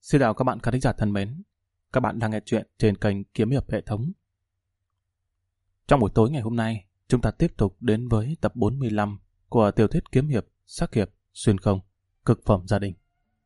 Xin chào các bạn khán giả thân mến. Các bạn đang nghe chuyện trên kênh Kiếm Hiệp Hệ Thống. Trong buổi tối ngày hôm nay, chúng ta tiếp tục đến với tập 45 của tiểu thuyết kiếm hiệp, sắc hiệp, xuyên không, cực phẩm gia đình.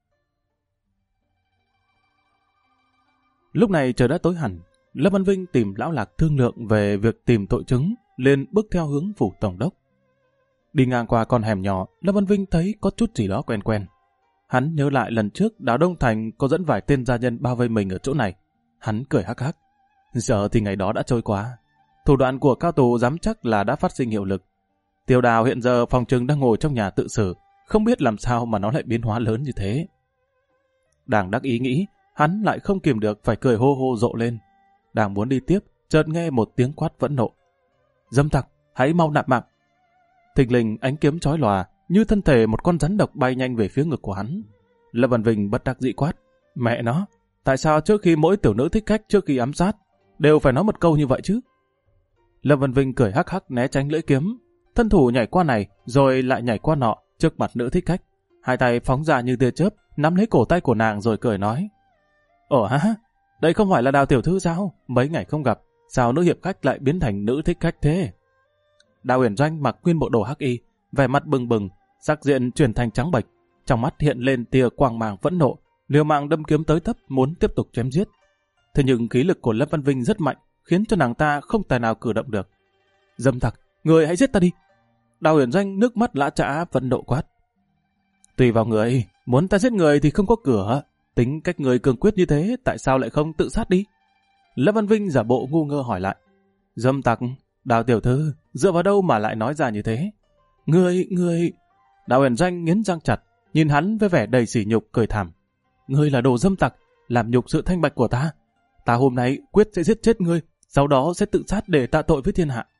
Lúc này trời đã tối hẳn, Lâm Văn Vinh tìm Lão Lạc thương lượng về việc tìm tội chứng, liền bước theo hướng phủ tổng đốc. Đi ngang qua con hẻm nhỏ, Lâm Văn Vinh thấy có chút gì đó quen quen. Hắn nhớ lại lần trước Đào Đông Thành có dẫn vài tên gia nhân bao vây mình ở chỗ này. Hắn cười hắc hắc. Giờ thì ngày đó đã trôi qua. Thủ đoạn của cao tù dám chắc là đã phát sinh hiệu lực. Tiêu Đào hiện giờ phòng trừng đang ngồi trong nhà tự xử, không biết làm sao mà nó lại biến hóa lớn như thế. Đang đắc ý nghĩ, hắn lại không kìm được phải cười hô hô rộ lên. Đang muốn đi tiếp, chợt nghe một tiếng quát phẫn nộ. Dâm tặc, hãy mau nạp mạng. Thình lình ánh kiếm chói lòa, như thân thể một con rắn độc bay nhanh về phía ngực của hắn. Lâm Văn Vinh bất đắc dĩ quát. Mẹ nó, tại sao trước khi mỗi tiểu nữ thích khách trước khi ám sát, đều phải nói một câu như vậy chứ? Lâm Văn Vinh cười hắc hắc né tránh lưỡi kiếm, thân thủ nhảy qua này, rồi lại nhảy qua nọ trước mặt nữ thích khách. Hai tay phóng ra như tia chớp, nắm lấy cổ tay của nàng rồi cười nói. Ồ hả, đây không phải là Đào tiểu thư sao? Mấy ngày không gặp, sao nữ hiệp khách lại biến thành nữ thích khách thế? Đào Uyển Doanh mặc nguyên bộ đồ hắc y, vẻ mặt bừng bừng, sắc diện chuyển thành trắng bệch, trong mắt hiện lên tia quang mang phẫn nộ, liều mạng đâm kiếm tới tấp muốn tiếp tục chém giết. Thế nhưng khí lực của Lâm Văn Vinh rất mạnh, khiến cho nàng ta không tài nào cử động được. Dâm tặc, người hãy giết ta đi! Đào Uyển Doanh nước mắt lã chã phẫn nộ quát. Tùy vào người, muốn ta giết người thì không có cửa. Tính cách người cường quyết như thế, tại sao lại không tự sát đi? Lâm Văn Vinh giả bộ ngu ngơ hỏi lại. Dâm tặc, Đào tiểu thư, dựa vào đâu mà lại nói ra như thế? Ngươi... Đào Uyển Doanh nghiến răng chặt, nhìn hắn với vẻ đầy sỉ nhục cười thảm. Ngươi là đồ dâm tặc, làm nhục sự thanh bạch của ta. Ta hôm nay quyết sẽ giết chết ngươi, sau đó sẽ tự sát để tạ tội với thiên hạ.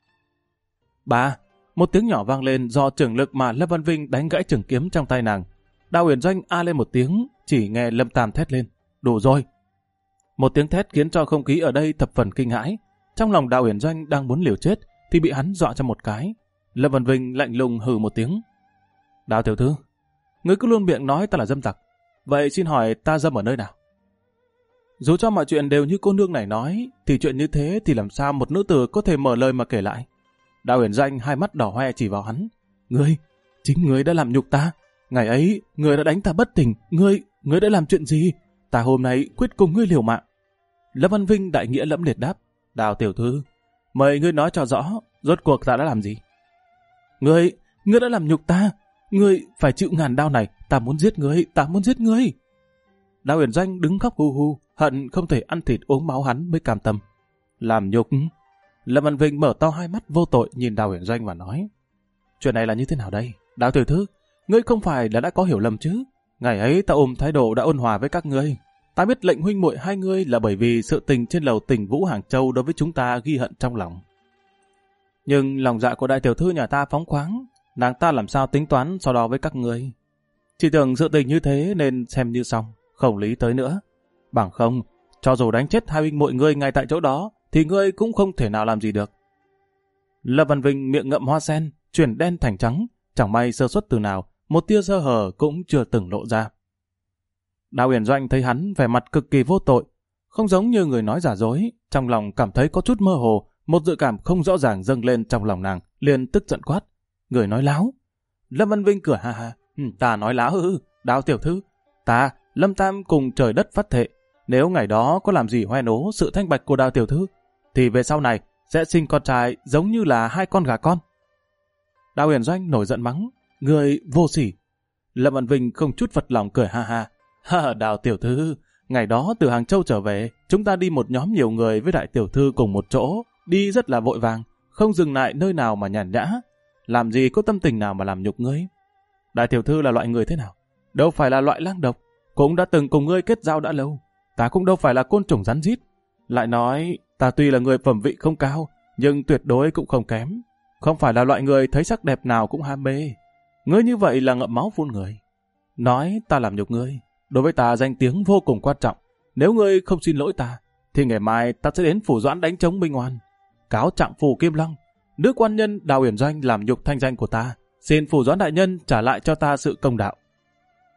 Ba, một tiếng nhỏ vang lên do trưởng lực mà Lâm Văn Vinh đánh gãy trường kiếm trong tay nàng. Đào Uyển Doanh a lên một tiếng, chỉ nghe Lâm Tam thét lên. Đủ rồi. Một tiếng thét khiến cho không khí ở đây thập phần kinh hãi. Trong lòng Đào Uyển Doanh đang muốn liều chết, thì bị hắn dọa cho một cái. Lâm Văn Vinh lạnh lùng hừ một tiếng. Đào tiểu thư, ngươi cứ luôn miệng nói ta là dâm tặc. Vậy xin hỏi ta dâm ở nơi nào? Dù cho mọi chuyện đều như cô nương này nói, thì chuyện như thế thì làm sao một nữ tử có thể mở lời mà kể lại? Đào Uyển Doanh hai mắt đỏ hoe chỉ vào hắn. Chính ngươi đã làm nhục ta. Ngày ấy, ngươi đã đánh ta bất tỉnh. Ngươi đã làm chuyện gì? Ta hôm nay quyết cùng ngươi liều mạng. Lâm Văn Vinh đại nghĩa lẫm liệt đáp. Đào tiểu thư, mời ngươi nói cho rõ, rốt cuộc ta đã làm gì? Ngươi đã làm nhục ta. Ngươi phải chịu ngàn đao này, ta muốn giết ngươi. Đào Uyển Doanh đứng khóc hu hu, hận không thể ăn thịt uống máu hắn mới cam tâm. Làm nhục? Lâm Văn Vinh mở to hai mắt vô tội nhìn Đào Uyển Doanh và nói. Chuyện này là như thế nào đây? Đào tiểu thư, ngươi không phải là đã có hiểu lầm chứ? Ngày ấy ta ôm thái độ đã ôn hòa với các ngươi. Ta biết lệnh huynh muội hai ngươi là bởi vì sự tình trên lầu Tình Vũ Hàng Châu đối với chúng ta ghi hận trong lòng. Nhưng lòng dạ của đại tiểu thư nhà ta phóng khoáng, nàng ta làm sao tính toán so đo với các ngươi. Chỉ tưởng sự tình như thế nên xem như xong, không lý tới nữa. Bằng không, cho dù đánh chết hai huynh muội ngươi ngay tại chỗ đó, thì ngươi cũng không thể nào làm gì được. Lâm Văn Vinh miệng ngậm hoa sen, chuyển đen thành trắng, chẳng may sơ suất từ nào, một tia sơ hở cũng chưa từng lộ ra. Đào Uyển Doanh thấy hắn vẻ mặt cực kỳ vô tội, không giống như người nói giả dối, trong lòng cảm thấy có chút mơ hồ, một dự cảm không rõ ràng dâng lên trong lòng nàng, liền tức giận quát. Người nói láo. Lâm Văn Vinh cười ha ha. Ta nói láo ư? Đào tiểu thư, ta, Lâm Tam cùng trời đất phát thệ, nếu ngày đó có làm gì hoe nố sự thanh bạch của Đào tiểu thư, thì về sau này sẽ sinh con trai giống như là hai con gà con. Đào Uyển Doanh nổi giận mắng. Người vô sỉ. Lâm Văn Vinh không chút phật lòng cười ha ha. Ha, Đào tiểu thư, ngày đó từ Hàng Châu trở về, chúng ta đi một nhóm nhiều người với đại tiểu thư cùng một chỗ, đi rất là vội vàng, không dừng lại nơi nào mà nhàn nhã. Làm gì có tâm tình nào mà làm nhục ngươi? Đại tiểu thư là loại người thế nào? Đâu phải là loại lang độc, cũng đã từng cùng ngươi kết giao đã lâu. Ta cũng đâu phải là côn trùng rắn rít. Lại nói, ta tuy là người phẩm vị không cao, nhưng tuyệt đối cũng không kém. Không phải là loại người thấy sắc đẹp nào cũng ham mê. Ngươi như vậy là ngậm máu phun người. Nói ta làm nhục ngươi, đối với ta danh tiếng vô cùng quan trọng. Nếu ngươi không xin lỗi ta, thì ngày mai ta sẽ đến phủ Doãn đánh chống Minh Oan, cáo trạng phủ Kim Lăng. Nữ quan nhân Đào Uyển Doanh làm nhục thanh danh của ta, xin phủ Doãn đại nhân trả lại cho ta sự công đạo.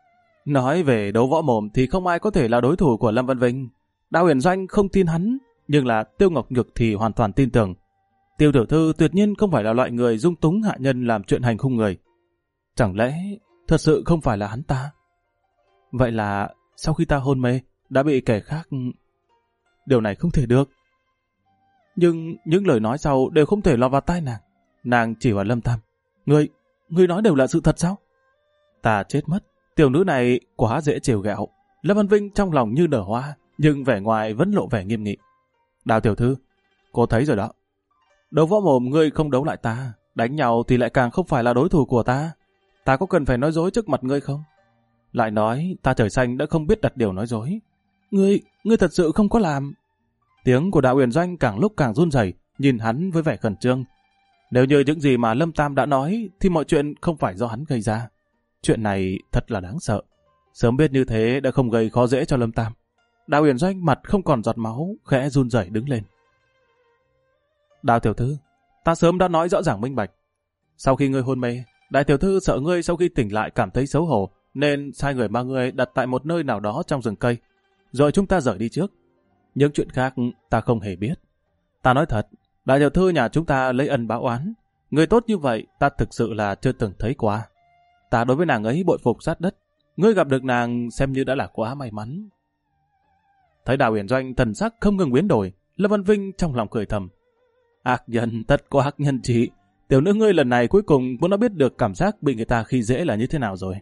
Nói về đấu võ mồm thì không ai có thể là đối thủ của Lâm Văn Vinh. Đào Huyền Doanh không tin hắn, nhưng là Tiêu Ngọc Nhược thì hoàn toàn tin tưởng. Tiêu tiểu thư tuyệt nhiên không phải là loại người dung túng hạ nhân làm chuyện hành hung người. Chẳng lẽ thật sự không phải là hắn ta? Vậy là sau khi ta hôn mê đã bị kẻ khác... Điều này không thể được. Nhưng những lời nói sau đều không thể lọt vào tai nàng. Nàng chỉ vào Lâm Tam. Ngươi nói đều là sự thật sao? Ta chết mất. Tiểu nữ này quá dễ trêu ghẹo. Lâm Văn Vinh trong lòng như nở hoa, nhưng vẻ ngoài vẫn lộ vẻ nghiêm nghị. Đào tiểu thư, cô thấy rồi đó. Đấu võ mồm ngươi không đấu lại ta, đánh nhau thì lại càng không phải là đối thủ của ta. Ta có cần phải nói dối trước mặt ngươi không? Lại nói, ta trời xanh đã không biết đặt điều nói dối. Ngươi thật sự không có làm. Tiếng của Đạo Huyền Doanh càng lúc càng run rẩy, nhìn hắn với vẻ khẩn trương. Nếu như những gì mà Lâm Tam đã nói, thì mọi chuyện không phải do hắn gây ra. Chuyện này thật là đáng sợ. Sớm biết như thế đã không gây khó dễ cho Lâm Tam. Đạo Huyền Doanh mặt không còn giọt máu, khẽ run rẩy đứng lên. Đào tiểu thư, ta sớm đã nói rõ ràng minh bạch. Sau khi ngươi hôn mê, đại tiểu thư sợ ngươi sau khi tỉnh lại cảm thấy xấu hổ, nên sai người mang ngươi đặt tại một nơi nào đó trong rừng cây. Rồi chúng ta rời đi trước. Những chuyện khác ta không hề biết. Ta nói thật, đại tiểu thư nhà chúng ta lấy ân báo oán. Người tốt như vậy ta thực sự là chưa từng thấy qua. Ta đối với nàng ấy bội phục sát đất. Ngươi gặp được nàng xem như đã là quá may mắn. Thấy Đào Huyền Doanh thần sắc không ngừng biến đổi, Lâm Văn Vinh trong lòng cười thầm. Ác nhân, tất có ác nhân chị. Tiểu nữ ngươi lần này cuối cùng cũng đã biết được cảm giác bị người ta khi dễ là như thế nào rồi.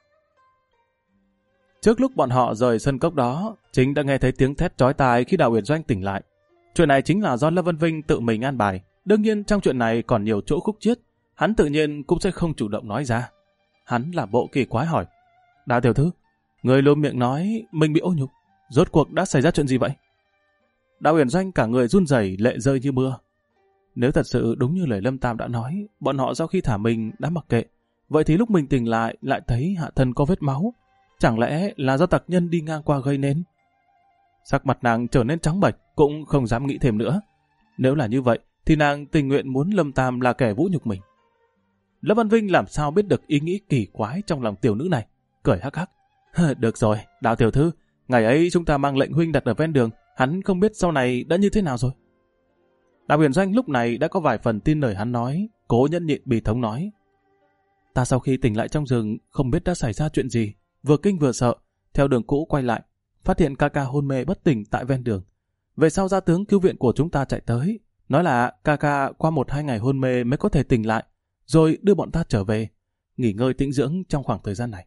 Trước lúc bọn họ rời sân cốc đó, chính đã nghe thấy tiếng thét chói tai khi Đào Huyền Doanh tỉnh lại. Chuyện này chính là do Lâm Văn Vinh tự mình an bài. Đương nhiên trong chuyện này còn nhiều chỗ khúc chiết, hắn tự nhiên cũng sẽ không chủ động nói ra. Hắn làm bộ kỳ quái hỏi. Đào tiểu thư, người luôn miệng nói mình bị ô nhục. Rốt cuộc đã xảy ra chuyện gì vậy? Đào Huyền Doanh cả người run rẩy, lệ rơi như mưa. Nếu thật sự đúng như lời Lâm Tam đã nói, bọn họ sau khi thả mình đã mặc kệ. Vậy thì lúc mình tỉnh lại thấy hạ thân có vết máu. Chẳng lẽ là do tặc nhân đi ngang qua gây nên? Sắc mặt nàng trở nên trắng bệch, cũng không dám nghĩ thêm nữa. Nếu là như vậy, thì nàng tình nguyện muốn Lâm Tam là kẻ vũ nhục mình. Lâm Văn Vinh làm sao biết được ý nghĩ kỳ quái trong lòng tiểu nữ này, cười hắc hắc. Được rồi, Đào tiểu thư, ngày ấy chúng ta mang lệnh huynh đặt ở ven đường, hắn không biết sau này đã như thế nào rồi. Đào Huyền Doanh lúc này đã có vài phần tin lời hắn nói, cố nhẫn nhịn bi thống nói. Ta sau khi tỉnh lại trong rừng, không biết đã xảy ra chuyện gì, vừa kinh vừa sợ, theo đường cũ quay lại, phát hiện ca ca hôn mê bất tỉnh tại ven đường. Về sau gia tướng cứu viện của chúng ta chạy tới, nói là ca ca qua 1-2 ngày hôn mê mới có thể tỉnh lại, rồi đưa bọn ta trở về, nghỉ ngơi tĩnh dưỡng trong khoảng thời gian này.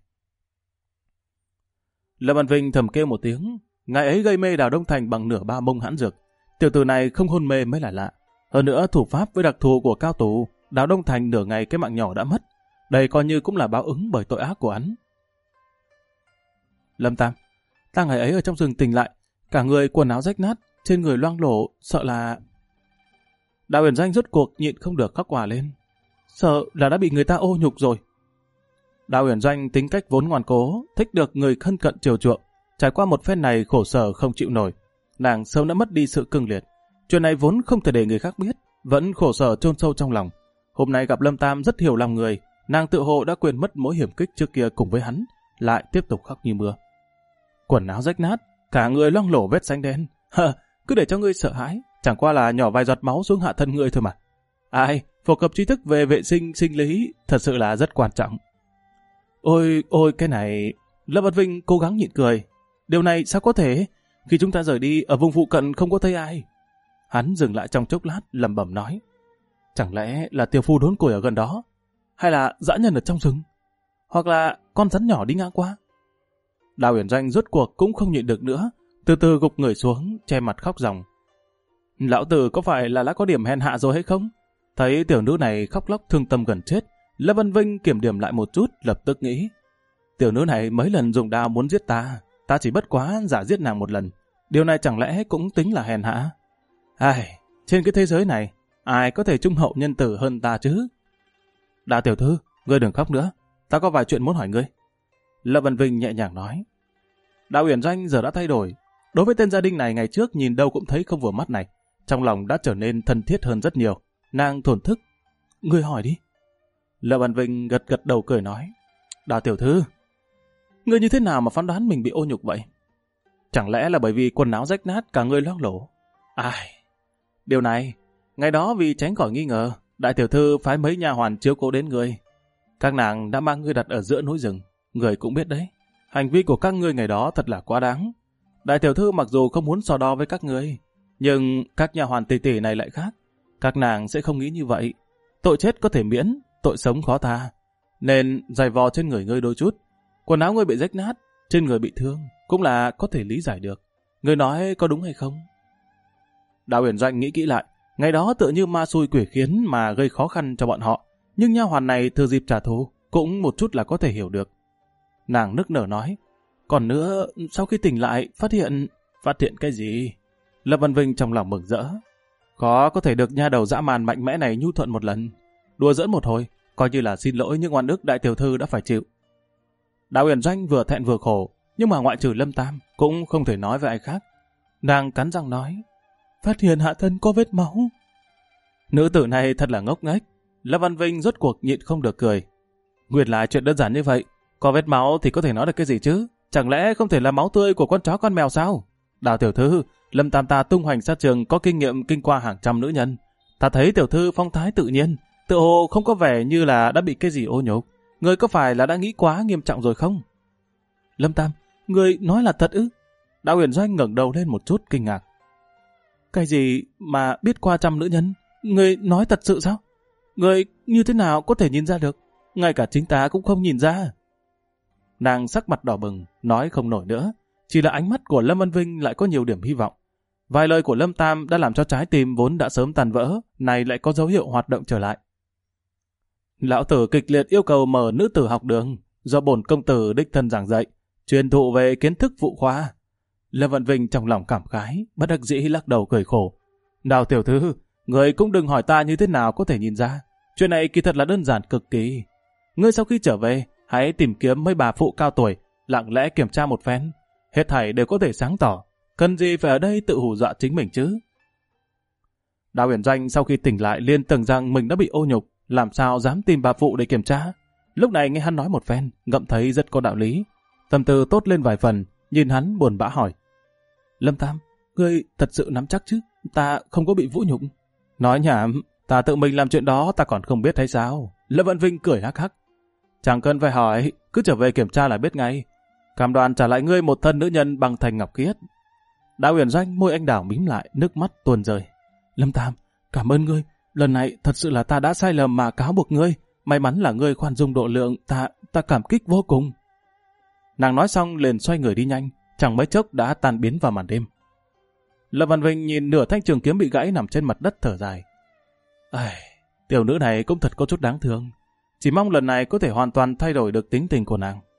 Lâm Văn Vinh thầm kêu một tiếng, ngày ấy gây mê Đào Đông Thành bằng nửa ba mông hãn dược. Tiểu tử này không hôn mê mới là lạ. Hơn nữa thủ pháp với đặc thù của cao tù, Đào Đông Thành nửa ngày cái mạng nhỏ đã mất. Đây coi như cũng là báo ứng bởi tội ác của hắn. Lâm Tam, ta ngày ấy ở trong rừng tỉnh lại, cả người quần áo rách nát, trên người loang lổ, sợ là... Đào Huyền Doanh rốt cuộc nhịn không được khóc òa lên. Sợ là đã bị người ta ô nhục rồi. Đào Huyền Doanh tính cách vốn ngoan cố, thích được người thân cận chiều chuộng. Trải qua một phen này khổ sở không chịu nổi, nàng sớm đã mất đi sự cương liệt. Chuyện này vốn không thể để người khác biết, vẫn khổ sở chôn sâu trong lòng. Hôm nay gặp Lâm Tam rất hiểu lòng người, nàng tự hồ đã quên mất mối hiểm kích trước kia cùng với hắn, lại tiếp tục khóc như mưa. Quần áo rách nát, cả người loang lổ vết xanh đen. Cứ để cho ngươi sợ hãi, chẳng qua là nhỏ vài giọt máu xuống hạ thân ngươi thôi mà. Ai, phổ cập tri thức về vệ sinh sinh lý thật sự là rất quan trọng. Ôi cái này... Lâm Văn Vinh cố gắng nhịn cười. Điều này sao có thể? Khi chúng ta rời đi, ở vùng phụ cận không có thấy ai. Hắn dừng lại trong chốc lát, lẩm bẩm nói. Chẳng lẽ là tiểu phu đốn củi ở gần đó? Hay là dã nhân ở trong rừng? Hoặc là con rắn nhỏ đi ngang qua? Đào Huyền Doanh rốt cuộc cũng không nhịn được nữa, từ từ gục người xuống, che mặt khóc ròng. Lão tử có phải là đã có điểm hèn hạ rồi hay không? Thấy tiểu nữ này khóc lóc thương tâm gần chết, Lâm Văn Vinh kiểm điểm lại một chút, lập tức nghĩ. Tiểu nữ này mấy lần dùng đao muốn giết ta, ta chỉ bất quá giả giết nàng một lần. Điều này chẳng lẽ cũng tính là hèn hạ? Ai, trên cái thế giới này, ai có thể trung hậu nhân tử hơn ta chứ? Đào tiểu thư, ngươi đừng khóc nữa, ta có vài chuyện muốn hỏi ngươi. Lâm Văn Vinh nhẹ nhàng nói. Đào Huyền Doanh giờ đã thay đổi. Đối với tên gia đình này ngày trước nhìn đâu cũng thấy không vừa mắt này, trong lòng đã trở nên thân thiết hơn rất nhiều. Nàng thổn thức. Ngươi hỏi đi. Lâm Văn Vinh gật gật đầu cười nói. Đào tiểu thư, Ngươi như thế nào mà phán đoán mình bị ô nhục vậy? Chẳng lẽ là bởi vì quần áo rách nát cả người loang lổ? Ai... Điều này, ngày đó vì tránh khỏi nghi ngờ, đại tiểu thư phái mấy nha hoàn chiếu cố đến ngươi. Các nàng đã mang ngươi đặt ở giữa núi rừng, ngươi cũng biết đấy. Hành vi của các ngươi ngày đó thật là quá đáng. Đại tiểu thư mặc dù không muốn so đo với các ngươi, nhưng các nha hoàn tỷ tỷ này lại khác. Các nàng sẽ không nghĩ như vậy. Tội chết có thể miễn, tội sống khó tha. Nên giày vò trên người ngươi đôi chút. Quần áo ngươi bị rách nát, trên người bị thương, cũng là có thể lý giải được. Ngươi nói có đúng hay không? Đào Uyển Doanh nghĩ kỹ lại, ngày đó tựa như ma xui quỷ khiến mà gây khó khăn cho bọn họ, nhưng nha hoàn này thừa dịp trả thù cũng một chút là có thể hiểu được. Nàng nức nở nói, còn nữa, sau khi tỉnh lại, phát hiện cái gì? Lâm Văn Vinh trong lòng mừng rỡ. Khó có thể được nha đầu dã man mạnh mẽ này nhu thuận một lần. Đùa giỡn một hồi, coi như là xin lỗi những oan ức đại tiểu thư đã phải chịu. Đào Uyển Doanh vừa thẹn vừa khổ, nhưng mà ngoại trừ Lâm Tam cũng không thể nói với ai khác. Nàng cắn răng nói, phát hiện hạ thân có vết máu. Nữ tử này thật là ngốc nghếch. Lâm Văn Vinh rốt cuộc nhịn không được cười. Nguyên lại chuyện đơn giản như vậy, có vết máu thì có thể nói được cái gì chứ? Chẳng lẽ không thể là máu tươi của con chó con mèo sao? Đào tiểu thư, Lâm Tam ta tung hoành sát trường có kinh nghiệm kinh qua hàng trăm nữ nhân. Ta thấy tiểu thư phong thái tự nhiên, tự hồ không có vẻ như là đã bị cái gì ô nhục. Người có phải là đã nghĩ quá nghiêm trọng rồi không? Lâm Tam, người nói là thật ư? Đào Uyển Doanh ngẩng đầu lên một chút kinh ngạc. Cái gì mà biết qua trăm nữ nhân? Người nói thật sự sao? Người như thế nào có thể nhìn ra được? Ngay cả chính ta cũng không nhìn ra. Nàng sắc mặt đỏ bừng, nói không nổi nữa. Chỉ là ánh mắt của Lâm Văn Vinh lại có nhiều điểm hy vọng. Vài lời của Lâm Tam đã làm cho trái tim vốn đã sớm tàn vỡ, này lại có dấu hiệu hoạt động trở lại. Lão tử kịch liệt yêu cầu mở nữ tử học đường, do bổn công tử đích thân giảng dạy, truyền thụ về kiến thức phụ khoa. Lâm Văn Vinh trong lòng cảm khái, bất đắc dĩ lắc đầu cười khổ. Đào tiểu thư, người cũng đừng hỏi ta như thế nào có thể nhìn ra. Chuyện này kỳ thật là đơn giản cực kỳ. Ngươi sau khi trở về, hãy tìm kiếm mấy bà phụ cao tuổi, lặng lẽ kiểm tra một phen. Hết thảy đều có thể sáng tỏ. Cần gì phải ở đây tự hù dọa chính mình chứ? Đào Uyển Doanh sau khi tỉnh lại liên tưởng rằng mình đã bị ô nhục, làm sao dám tìm bà phụ để kiểm tra. Lúc này nghe hắn nói một phen, ngẫm thấy rất có đạo lý. Tâm tư tốt lên vài phần, nhìn hắn buồn bã hỏi. Lâm Tam, ngươi thật sự nắm chắc chứ? Ta không có bị vũ nhục. Nói nhảm, ta tự mình làm chuyện đó ta còn không biết hay sao? Lâm Văn Vinh cười hắc hắc. Chẳng cần phải hỏi, cứ trở về kiểm tra là biết ngay. Cam đoan trả lại ngươi một thân nữ nhân bằng thành ngọc khiết. Đào Uyển Doanh môi anh đào mím lại, nước mắt tuôn rơi. Lâm Tam, cảm ơn ngươi. Lần này thật sự là ta đã sai lầm mà cáo buộc ngươi. May mắn là ngươi khoan dung độ lượng, ta cảm kích vô cùng. Nàng nói xong liền xoay người đi nhanh, chẳng mấy chốc đã tan biến vào màn đêm. Lâm Văn Vinh nhìn nửa thanh trường kiếm bị gãy nằm trên mặt đất thở dài. Tiểu nữ này cũng thật có chút đáng thương. Chỉ mong lần này có thể hoàn toàn thay đổi được tính tình của nàng.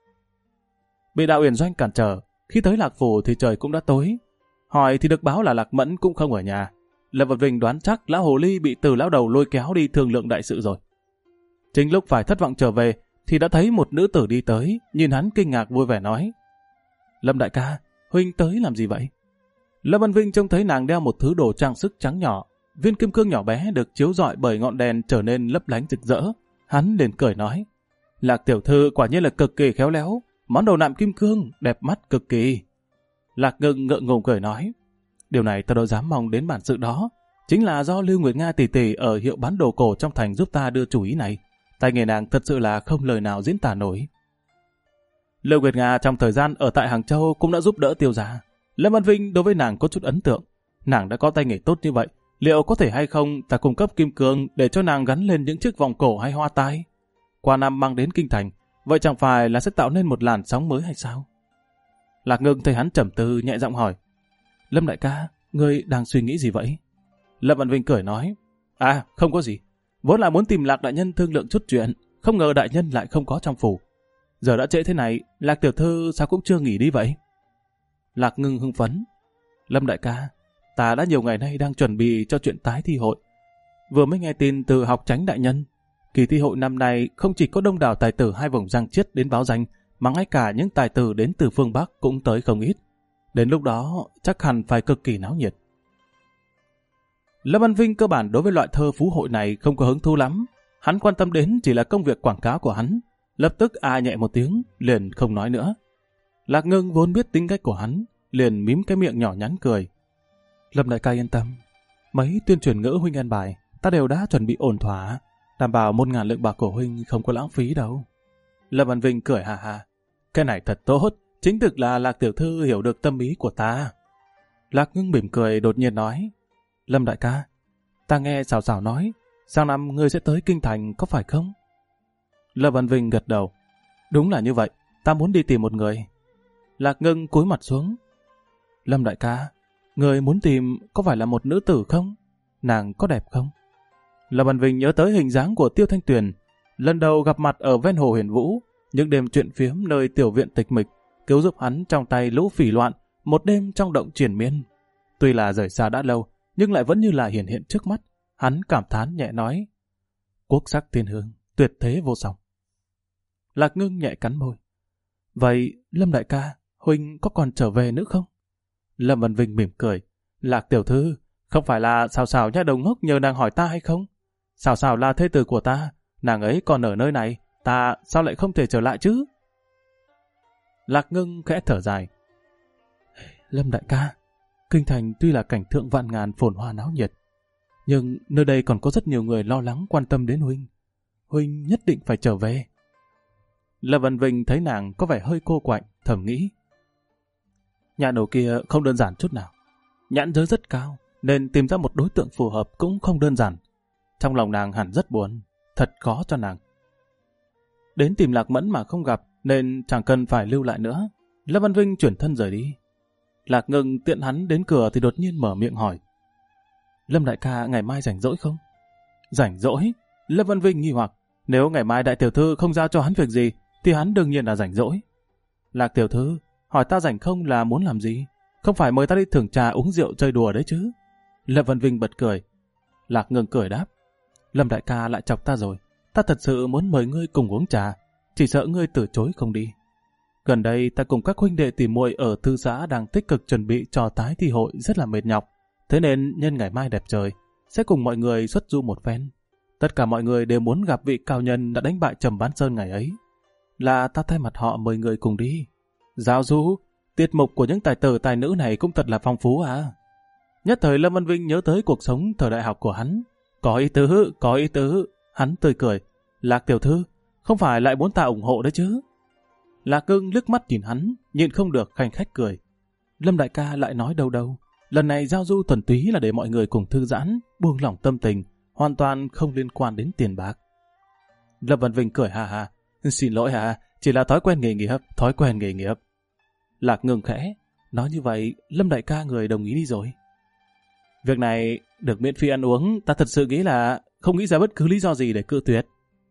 Bị Đào Uyển Doanh cản trở, khi tới Lạc Phủ thì trời cũng đã tối. Hỏi thì được báo là Lạc Mẫn cũng không ở nhà. Lâm Văn Vinh đoán chắc lão hồ ly bị Từ lão đầu lôi kéo đi thương lượng đại sự rồi. Chính lúc phải thất vọng trở về thì đã thấy một nữ tử đi tới, nhìn hắn kinh ngạc vui vẻ nói: Lâm đại ca, huynh tới làm gì vậy? Lâm Văn Vinh trông thấy nàng đeo một thứ đồ trang sức trắng nhỏ, viên kim cương nhỏ bé được chiếu rọi bởi ngọn đèn trở nên lấp lánh rực rỡ. Hắn liền cười nói: Lạc tiểu thư quả nhiên là cực kỳ khéo léo, món đồ nạm kim cương đẹp mắt cực kỳ. Lạc Ngưng ngượng ngùng cười nói: Điều này ta đâu dám mong đến bản sự đó, chính là do Lưu Nguyệt Nga tỷ tỷ ở hiệu bán đồ cổ trong thành giúp ta đưa chủ ý này. Tay nghề nàng thật sự là không lời nào diễn tả nổi. Lưu Nguyệt Nga trong thời gian ở tại Hàng Châu cũng đã giúp đỡ Tiêu gia. Lâm Văn Vinh đối với nàng có chút ấn tượng. Nàng đã có tay nghề tốt như vậy, liệu có thể hay không ta cung cấp kim cương để cho nàng gắn lên những chiếc vòng cổ hay hoa tai? Qua năm mang đến kinh thành, vậy chẳng phải là sẽ tạo nên một làn sóng mới hay sao? Lạc Ngưng thấy hắn trầm tư nhẹ giọng hỏi: Lâm đại ca, ngươi đang suy nghĩ gì vậy? Lâm Văn Vinh cười nói: Không có gì. Vốn là muốn tìm Lạc đại nhân thương lượng chút chuyện, không ngờ đại nhân lại không có trong phủ. Giờ đã trễ thế này, Lạc tiểu thư sao cũng chưa nghỉ đi vậy? Lạc Ngưng hưng phấn: Lâm đại ca, ta đã nhiều ngày nay đang chuẩn bị cho chuyện tái thi hội. Vừa mới nghe tin từ Học Chánh đại nhân, kỳ thi hội năm nay không chỉ có đông đảo tài tử hai vùng Giang Chiết đến báo danh, mà ngay cả những tài tử đến từ phương Bắc cũng tới không ít. Đến lúc đó chắc hẳn phải cực kỳ náo nhiệt. Lâm Văn Vinh cơ bản đối với loại thơ phú hội này không có hứng thú lắm. Hắn quan tâm đến chỉ là công việc quảng cáo của hắn. Lập tức a nhẹ một tiếng, liền không nói nữa. Lạc Ngưng vốn biết tính cách của hắn, liền mím cái miệng nhỏ nhắn cười. Lâm đại ca yên tâm, mấy tuyên truyền ngữ huynh an bài, ta đều đã chuẩn bị ổn thỏa, đảm bảo 1.000 lượng bạc của huynh không có lãng phí đâu. Lâm Văn Vinh cười hà hà. Cái này thật tốt, chính thực là Lạc tiểu thư hiểu được tâm ý của ta. Lạc Ngưng mỉm cười đột nhiên nói. Lâm đại ca, ta nghe xào xào nói, sang năm ngươi sẽ tới Kinh Thành có phải không? Lâm Văn Vinh gật đầu. Đúng là như vậy, ta muốn đi tìm một người. Lạc Ngưng cúi mặt xuống. Lâm đại ca, người muốn tìm có phải là một nữ tử không? Nàng có đẹp không? Lâm Văn Vinh nhớ tới hình dáng của Tiêu Thanh Tuyền, lần đầu gặp mặt ở ven hồ Huyền Vũ, những đêm chuyện phiếm nơi tiểu viện tịch mịch, cứu giúp hắn trong tay lũ phỉ loạn, một đêm trong động triền miên. Tuy là rời xa đã lâu, nhưng lại vẫn như là hiển hiện trước mắt. Hắn cảm thán nhẹ nói, quốc sắc thiên hương, tuyệt thế vô song. Lạc Ngưng nhẹ cắn môi. Vậy Lâm đại ca, huynh có còn trở về nữa không? Lâm Văn Vinh mỉm cười. Lạc tiểu thư, không phải là xào xào nha đầu ngốc nhờ nàng hỏi ta hay không? Xào xào là thê tử của ta, nàng ấy còn ở nơi này, ta sao lại không thể trở lại chứ? Lạc Ngưng khẽ thở dài. Lâm đại ca, Kinh Thành tuy là cảnh tượng vạn ngàn phồn hoa náo nhiệt, nhưng nơi đây còn có rất nhiều người lo lắng quan tâm đến huynh. Huynh nhất định phải trở về. Lâm Văn Vinh thấy nàng có vẻ hơi cô quạnh, thầm nghĩ. Nhà đầu kia không đơn giản chút nào. Nhãn giới rất cao, nên tìm ra một đối tượng phù hợp cũng không đơn giản. Trong lòng nàng hẳn rất buồn, thật khó cho nàng. Đến tìm Lạc Mẫn mà không gặp, nên chẳng cần phải lưu lại nữa. Lâm Văn Vinh chuyển thân rời đi. Lạc Ngưng tiện hắn đến cửa thì đột nhiên mở miệng hỏi. Lâm đại ca ngày mai rảnh rỗi không? Rảnh rỗi? Lâm Văn Vinh nghi hoặc. Nếu ngày mai đại tiểu thư không giao cho hắn việc gì, thì hắn đương nhiên là rảnh rỗi. Lạc tiểu thư, hỏi ta rảnh không là muốn làm gì? Không phải mời ta đi thưởng trà uống rượu chơi đùa đấy chứ? Lâm Văn Vinh bật cười. Lạc Ngưng cười đáp. Lâm đại ca lại chọc ta rồi. Ta thật sự muốn mời ngươi cùng uống trà, chỉ sợ ngươi từ chối không đi. Gần đây ta cùng các huynh đệ tỉ muội ở thư xã đang tích cực chuẩn bị cho tái thi hội rất là mệt nhọc. Thế nên nhân ngày mai đẹp trời, sẽ cùng mọi người xuất du một phen. Tất cả mọi người đều muốn gặp vị cao nhân đã đánh bại Trầm Bán Sơn ngày ấy. Là ta thay mặt họ mời người cùng đi. Giao du, tiết mục của những tài tử tài nữ này cũng thật là phong phú à. Nhất thời Lâm Văn Vinh nhớ tới cuộc sống thời đại học của hắn. Có ý tứ, có ý tứ. Hắn tươi cười. Lạc tiểu thư, không phải lại muốn ta ủng hộ đấy chứ? Lạc Ngưng liếc mắt nhìn hắn, nhịn không được khanh khách cười. Lâm đại ca lại nói đâu đâu. Lần này giao du thuần túy là để mọi người cùng thư giãn, buông lỏng tâm tình, hoàn toàn không liên quan đến tiền bạc. Lâm Văn Vinh cười hà hà. Xin lỗi hà, chỉ là thói quen nghề nghiệp, thói quen nghề nghiệp. Lạc Ngưng khẽ. Nói như vậy, Lâm đại ca người đồng ý đi rồi. Việc này được miễn phí ăn uống, ta thật sự nghĩ là không nghĩ ra bất cứ lý do gì để cự tuyệt.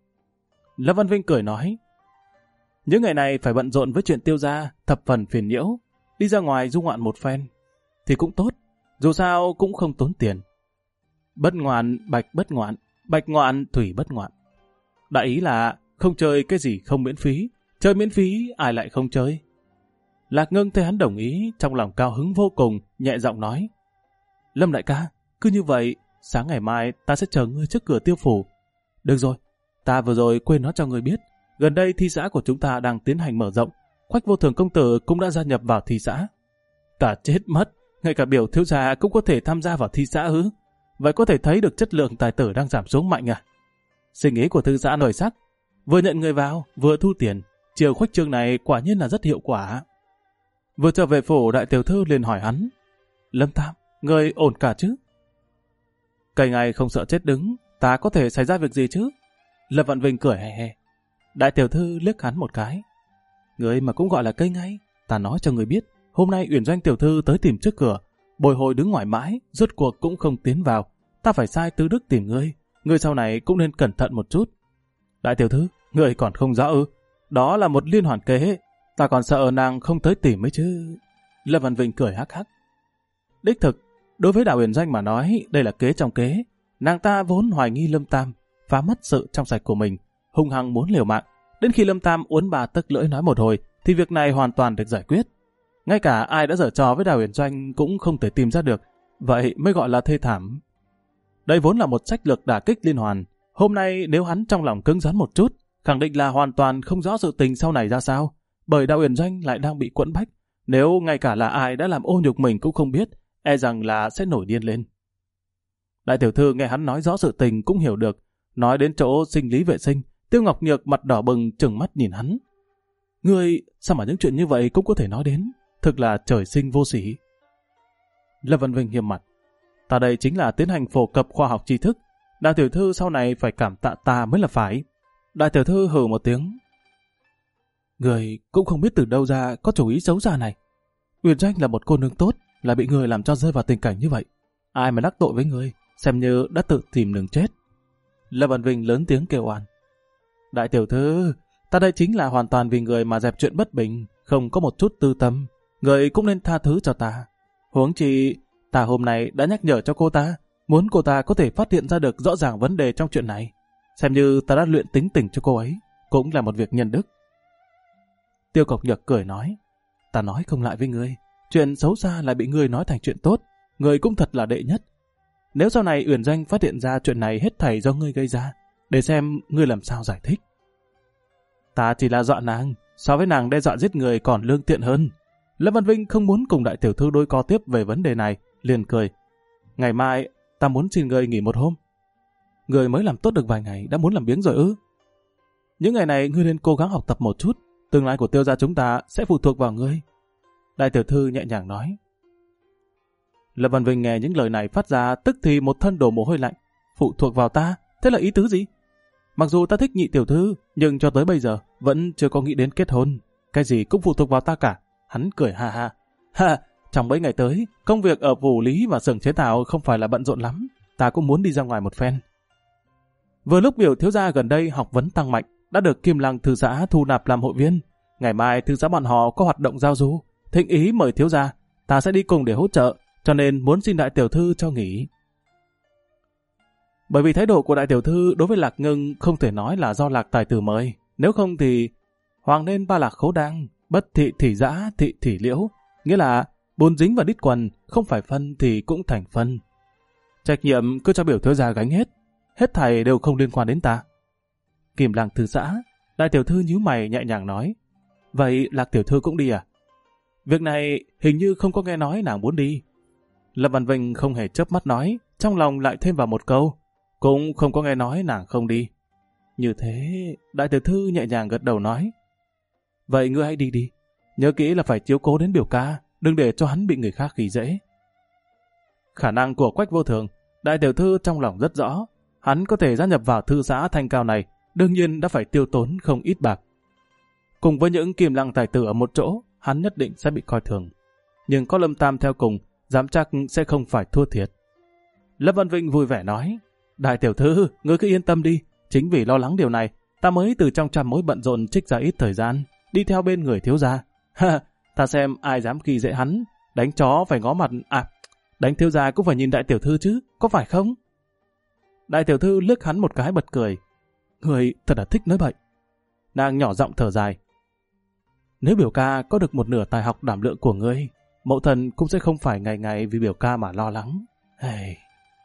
Lâm Văn Vinh cười nói. Những ngày này phải bận rộn với chuyện Tiêu gia, thập phần phiền nhiễu. Đi ra ngoài du ngoạn một phen thì cũng tốt, dù sao cũng không tốn tiền. Bất ngoạn, bạch ngoạn, thủy bất ngoạn. Đại ý là không chơi cái gì không miễn phí, chơi miễn phí ai lại không chơi. Lạc Ngưng thấy hắn đồng ý, trong lòng cao hứng vô cùng, nhẹ giọng nói. Lâm đại ca, cứ như vậy, sáng ngày mai ta sẽ chờ ngươi trước cửa Tiêu phủ. Được rồi, ta vừa rồi quên nói cho ngươi biết, gần đây thị xã của chúng ta đang tiến hành mở rộng, Quách Vô Thường công tử cũng đã gia nhập vào thị xã. Ta chết mất, ngay cả biểu thiếu gia cũng có thể tham gia vào thị xã ư? Vậy có thể thấy được chất lượng tài tử đang giảm xuống mạnh à? Suy nghĩ của thư xã nổi sắc, vừa nhận người vào, vừa thu tiền, chiều khuếch trương này quả nhiên là rất hiệu quả. Vừa trở về phủ, đại tiểu thư liền hỏi hắn. Lâm Tam, người ổn cả chứ? Cây ngày không sợ chết đứng, ta có thể xảy ra việc gì chứ? Lâm Văn Vinh cười hè hè. Đại tiểu thư liếc hắn một cái. Người mà cũng gọi là cây ngay, ta nói cho người biết, hôm nay Uyển Doanh tiểu thư tới tìm trước cửa, bồi hồi đứng ngoài mãi, rốt cuộc cũng không tiến vào. Ta phải sai Tứ Đức tìm ngươi sau này cũng nên cẩn thận một chút. Đại tiểu thư, ngươi còn không rõ ư? Đó là một liên hoàn kế, ta còn sợ nàng không tới tìm ấy chứ. Lâm Văn Vinh cười hắc hắc. Đích thực, đối với Đạo Uyển Doanh mà nói, đây là kế trong kế. Nàng ta vốn hoài nghi Lâm Tam, phá mất sự trong sạch của mình, hung hăng muốn liều mạng. Đến khi Lâm Tam uốn bà tấc lưỡi nói một hồi, thì việc này hoàn toàn được giải quyết. Ngay cả ai đã giở trò với Đào Uyển Doanh cũng không thể tìm ra được, vậy mới gọi là thê thảm. Đây vốn là một sách lược đả kích liên hoàn. Hôm nay nếu hắn trong lòng cứng rắn một chút, khẳng định là hoàn toàn không rõ sự tình sau này ra sao, bởi Đạo Uyển Doanh lại đang bị quẫn bách. Nếu ngay cả là ai đã làm ô nhục mình cũng không biết, e rằng là sẽ nổi điên lên. Đại tiểu thư nghe hắn nói rõ sự tình cũng hiểu được. Nói đến chỗ sinh lý vệ sinh, Tiêu Ngọc Nhược mặt đỏ bừng trừng mắt nhìn hắn. Ngươi, sao mà những chuyện như vậy cũng có thể nói đến? Thực là trời sinh vô sỉ. Lâm Văn Vinh nghiêm mặt. Ta đây chính là tiến hành phổ cập khoa học tri thức. Đại tiểu thư sau này phải cảm tạ ta mới là phải. Đại tiểu thư hừ một tiếng. Người cũng không biết từ đâu ra có chủ ý xấu xa này. Uyển Doanh là một cô nương tốt, là bị người làm cho rơi vào tình cảnh như vậy. Ai mà đắc tội với người, xem như đã tự tìm đường chết. Lâm Văn Vinh lớn tiếng kêu oan. Đại tiểu thư, ta đây chính là hoàn toàn vì người mà dẹp chuyện bất bình, không có một chút tư tâm. Người cũng nên tha thứ cho ta. Huống chi, ta hôm nay đã nhắc nhở cho cô ta, muốn cô ta có thể phát hiện ra được rõ ràng vấn đề trong chuyện này. Xem như ta đã luyện tính tình cho cô ấy, cũng là một việc nhân đức. Tiêu Ngọc Nhược cười nói, ta nói không lại với ngươi, chuyện xấu xa lại bị ngươi nói thành chuyện tốt, ngươi cũng thật là đệ nhất. Nếu sau này Uyển Doanh phát hiện ra chuyện này hết thảy do ngươi gây ra, để xem ngươi làm sao giải thích. Ta chỉ là dọa nàng, so với nàng đe dọa giết người còn lương tiện hơn. Lâm Văn Vinh không muốn cùng đại tiểu thư đôi co tiếp về vấn đề này, liền cười. Ngày mai, ta muốn xin ngươi nghỉ một hôm. Ngươi mới làm tốt được vài ngày, đã muốn làm biếng rồi ư? Những ngày này ngươi nên cố gắng học tập một chút, tương lai của Tiêu gia chúng ta sẽ phụ thuộc vào ngươi. Đại tiểu thư nhẹ nhàng nói. Lâm Văn Vinh nghe những lời này phát ra tức thì một thân đổ mồ hôi lạnh. Phụ thuộc vào ta, thế là ý tứ gì? Mặc dù ta thích Nhị tiểu thư, nhưng cho tới bây giờ vẫn chưa có nghĩ đến kết hôn. Cái gì cũng phụ thuộc vào ta cả. Hắn cười ha ha. Ha, trong mấy ngày tới, công việc ở phủ lý và xưởng chế tạo không phải là bận rộn lắm. Ta cũng muốn đi ra ngoài một phen. Vừa lúc Biểu thiếu gia gần đây học vấn tăng mạnh, đã được Kim Lăng thư xã thu nạp làm hội viên. Ngày mai thư xã bọn họ có hoạt động giao du, thịnh ý mời thiếu gia, ta sẽ đi cùng để hỗ trợ, cho nên muốn xin đại tiểu thư cho nghỉ. Bởi vì thái độ của đại tiểu thư đối với Lạc Ngưng không thể nói là do Lạc tài tử mời, nếu không thì hoàng nên ba lạc khố đăng, bất thị thị giã thị thị liễu, nghĩa là bùn dính vào đít quần, không phải phân thì cũng thành phân. Trách nhiệm cứ cho Biểu thiếu gia gánh hết thảy đều không liên quan đến ta. Kim Lăng thư xã, đại tiểu thư nhíu mày nhẹ nhàng nói, vậy Lạc tiểu thư cũng đi à? Việc này hình như không có nghe nói nàng muốn đi. Lâm Văn Vinh không hề chớp mắt nói, trong lòng lại thêm vào một câu, cũng không có nghe nói nàng không đi. Như thế, đại tiểu thư nhẹ nhàng gật đầu nói, vậy ngươi hãy đi đi, nhớ kỹ là phải chiếu cố đến Biểu ca, đừng để cho hắn bị người khác khi dễ. Khả năng của Quách Vô Thường, đại tiểu thư trong lòng rất rõ, hắn có thể gia nhập vào thư xã Thanh Cao này, đương nhiên đã phải tiêu tốn không ít bạc. Cùng với những Kim Lăng tài tử ở một chỗ, hắn nhất định sẽ bị coi thường. Nhưng có Lâm Tam theo cùng, dám chắc sẽ không phải thua thiệt. Lâm Văn Vinh vui vẻ nói, đại tiểu thư, ngươi cứ yên tâm đi, chính vì lo lắng điều này, ta mới từ trong trăm mối bận rộn trích ra ít thời gian, đi theo bên người thiếu gia. Ha, ta xem ai dám khi dễ hắn, đánh chó phải ngó mặt, đánh thiếu gia cũng phải nhìn đại tiểu thư chứ, có phải không? Đại tiểu thư liếc hắn một cái bật cười, người thật là thích nói bậy. Nàng nhỏ giọng thở dài, nếu Biểu ca có được một nửa tài học đảm lượng của ngươi, mẫu thần cũng sẽ không phải ngày ngày vì Biểu ca mà lo lắng. Hey.